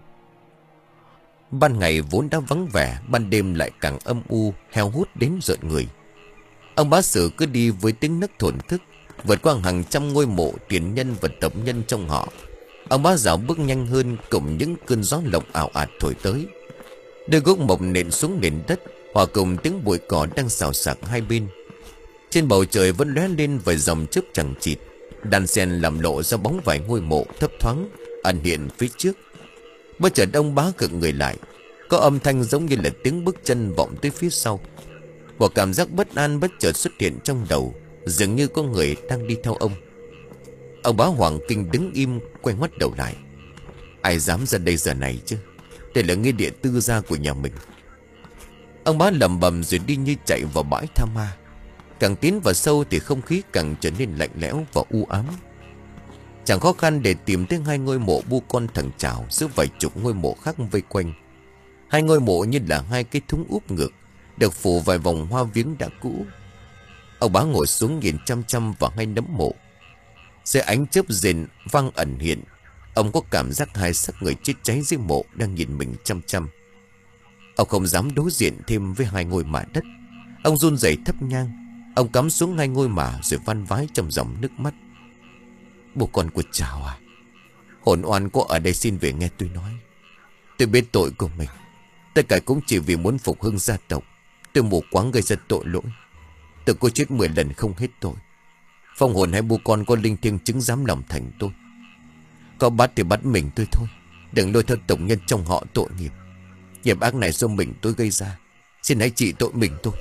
Ban ngày vốn đã vắng vẻ, ban đêm lại càng âm u, heo hút đến rợn người. Ông bá Sử cứ đi với tiếng nấc thổn thức, vượt qua hàng trăm ngôi mộ tiền nhân và tộc nhân trong họ. Ông bá dạo bước nhanh hơn cùng những cơn gió lộng ảo ạt thổi tới. Đôi gốc mộc nện xuống nền đất, hòa cùng tiếng bụi cỏ đang xào xạc hai bên. Trên bầu trời vẫn lóe lên vài dòng chớp chằng chịt, đan xen làm lộ ra bóng vài ngôi mộ thấp thoáng ẩn hiện phía trước. Bất chợt ông bá cực người lại, có âm thanh giống như là tiếng bước chân vọng tới phía sau. Một cảm giác bất an bất chợt xuất hiện trong đầu, dường như có người đang đi theo ông. Ông bá Hoàng Kinh đứng im, quay ngoắt đầu lại. Ai dám ra đây giờ này chứ? Đây là nghĩa địa Tư gia của nhà mình. Ông bá lẩm bẩm rồi đi như chạy vào bãi tha ma. Càng tiến vào sâu thì không khí càng trở nên lạnh lẽo và u ám. Chẳng khó khăn để tìm thấy hai ngôi mộ bu con thằng Chảo giữa vài chục ngôi mộ khác vây quanh. Hai ngôi mộ như là hai cái thúng úp ngược, được phủ vài vòng hoa viếng đã cũ. Ông bá ngồi xuống nhìn chăm chăm vào hai nấm mộ. Dưới ánh chớp rền vang ẩn hiện, ông có cảm giác hai xác người chết cháy dưới mộ đang nhìn mình chăm chăm. Ông không dám đối diện thêm với hai ngôi mả đất. Ông run rẩy thắp nhang. Ông cắm xuống hai ngôi mả rồi van vái trong dòng nước mắt. Bố con của Chảo à, hồn oan có ở đây xin về nghe tôi nói. Tôi biết tội của mình, tất cả cũng chỉ vì muốn phục hưng gia tộc. Tôi mù quáng gây ra tội lỗi. Tôi có chết mười lần không hết tội. Phong hồn hay bố con có linh thiêng chứng giám lòng thành tôi. Có bắt thì bắt mình tôi thôi, đừng lôi theo tộc nhân trong họ tội nghiệp. Nghiệp ác này do mình tôi gây ra, xin hãy trị tội mình tôi.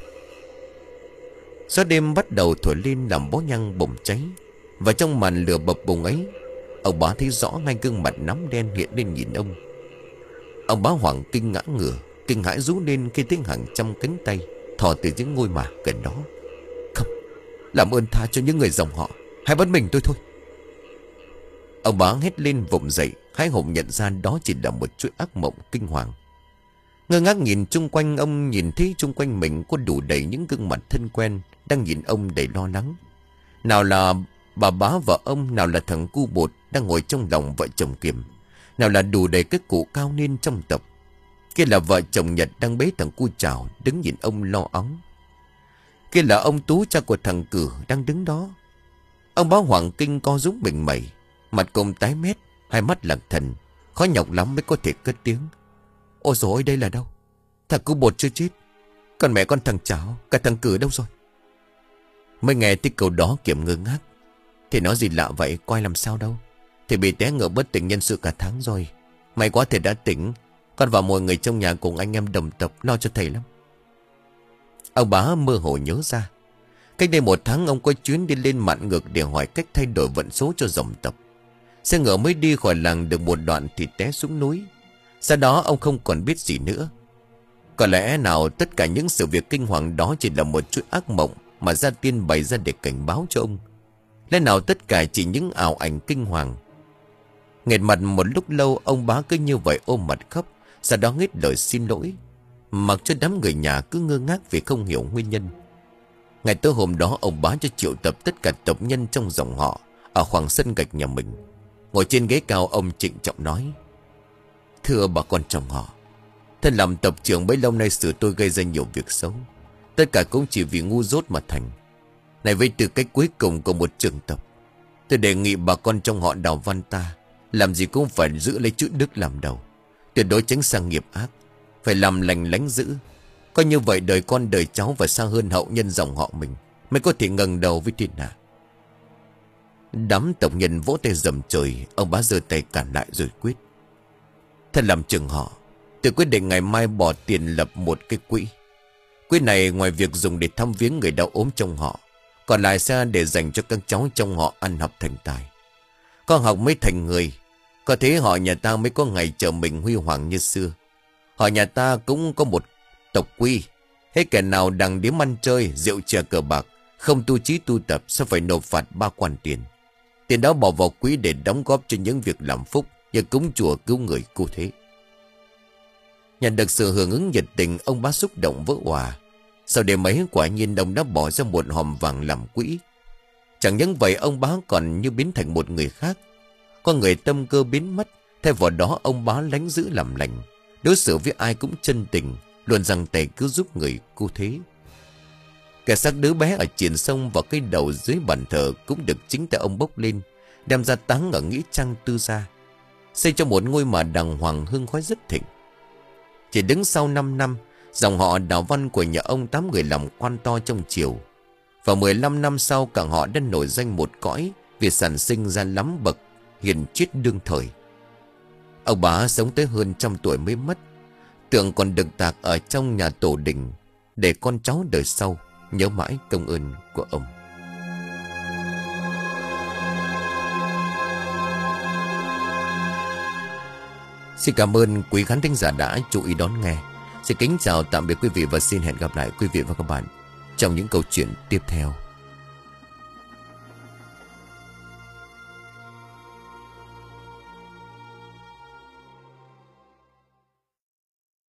Gió đêm bắt đầu thổi lên làm bó nhang bùng cháy. Và trong màn lửa bập bùng ấy, ông bá thấy rõ hai gương mặt nắm đen hiện lên nhìn ông. Ông bá Hoàng Kinh ngã ngửa, kinh hãi rú lên khi thấy hàng trăm cánh tay thò từ những ngôi mả gần đó. Không, làm ơn tha cho những người dòng họ, hãy bắt mình tôi thôi. Ông bá hét lên vùng dậy, hái hùng nhận ra đó chỉ là một chuỗi ác mộng kinh hoàng. Ngơ ngác nhìn chung quanh, ông nhìn thấy chung quanh mình có đủ đầy những gương mặt thân quen đang nhìn ông đầy lo lắng. Nào là bà bá vợ ông, nào là thằng cu bột đang ngồi trong lòng vợ chồng Kiểm, nào là đủ đầy các cụ cao niên trong tộc. Kia là vợ chồng Nhật đang bế thằng cu Chảo đứng nhìn ông lo óng. Kia là ông Tú cha của thằng Cử đang đứng đó. Ông bá Hoàng Kinh co rúm mình mẩy, mặt cùng tái mét, hai mắt lặng thần, khó nhọc lắm mới có thể cất tiếng. Ôi dồi ôi, đây là đâu? Thằng cu bột chưa chết, còn mẹ con thằng Chảo, cả thằng Cử đâu rồi? Mới nghe tới câu đó Kiểm ngơ ngác. Thì nói gì lạ vậy, coi làm sao đâu. Thì bị té ngựa bất tỉnh nhân sự cả tháng rồi. May quá thầy đã tỉnh. Con và mọi người trong nhà cùng anh em đồng tập lo cho thầy lắm. Ông bá mơ hồ nhớ ra, cách đây một tháng ông có chuyến đi lên Mạn Ngược để hỏi cách thay đổi vận số cho dòng tộc. Xe ngựa mới đi khỏi làng được một đoạn thì té xuống núi. Sau đó ông không còn biết gì nữa. Có lẽ nào tất cả những sự việc kinh hoàng đó chỉ là một chuỗi ác mộng mà gia tiên bày ra để cảnh báo cho ông. Lẽ nào tất cả chỉ những ảo ảnh kinh hoàng. Nghẹt mặt một lúc lâu, ông bá cứ như vậy ôm mặt khóc, sau đó hết lời xin lỗi, mặc cho đám người nhà cứ ngơ ngác vì không hiểu nguyên nhân. Ngày tối hôm đó, ông bá cho triệu tập tất cả tộc nhân trong dòng họ ở khoảng sân gạch nhà mình. Ngồi trên ghế cao, ông trịnh trọng nói: Thưa bà con trong họ, Thân làm tập trưởng bấy lâu nay xử tôi gây ra nhiều việc xấu. Tất cả cũng chỉ vì ngu dốt mà thành. Này với tư cách cuối cùng của một trưởng tập, tôi đề nghị bà con trong họ Đào Văn ta làm gì cũng phải giữ lấy chữ đức làm đầu, tuyệt đối tránh sang nghiệp ác, phải làm lành lánh dữ. Coi như vậy đời con đời cháu và xa hơn hậu nhân dòng họ mình mới có thể ngẩng đầu với thiên hạ. Đám tộc nhân vỗ tay rầm trời. Ông bá giơ tay cản lại rồi quyết: Thân làm trưởng họ, tôi quyết định ngày mai bỏ tiền lập một cái quỹ. Quỹ này ngoài việc dùng để thăm viếng người đau ốm trong họ, còn lại sẽ để dành cho các cháu trong họ ăn học thành tài. Con học mới thành người, có thế họ nhà ta mới có ngày chờ mình huy hoàng như xưa. Họ nhà ta cũng có một tộc quy: hết kẻ nào đằng điếm ăn chơi, rượu chè cờ bạc, không tu trí tu tập sẽ phải nộp phạt ba quan tiền. Tiền đó bỏ vào quỹ để đóng góp cho những việc làm phúc như cúng chùa cứu người cứu thế. Nhận được sự hưởng ứng nhiệt tình, ông bá xúc động vỡ òa. Sau đêm ấy quả nhiên ông đã bỏ ra một hòm vàng làm quỹ. Chẳng những vậy, ông bá còn như biến thành một người khác. Con người tâm cơ biến mất, thay vào đó ông bá lánh giữ làm lành, đối xử với ai cũng chân tình, luôn giằng tay cứu giúp người cứu thế. Kẻ xác đứa bé ở triển sông và cái đầu dưới bàn thờ cũng được chính tay ông bốc lên, đem ra táng ở nghĩa trang tư gia, xây cho một ngôi mà đàng hoàng hương khói rất thịnh. Chỉ đứng sau năm năm, dòng họ Đào Văn của nhà ông tám người làm quan to trong triều. Và mười lăm năm sau, cả họ đã nổi danh một cõi vì sản sinh ra lắm bậc hiền triết đương thời. Ông bá sống tới hơn trăm tuổi mới mất, tượng còn được tạc ở trong nhà tổ đình để con cháu đời sau nhớ mãi công ơn của ông. Xin cảm ơn quý khán thính giả đã chú ý đón nghe. Xin kính chào tạm biệt quý vị và xin hẹn gặp lại quý vị và các bạn trong những câu chuyện tiếp theo.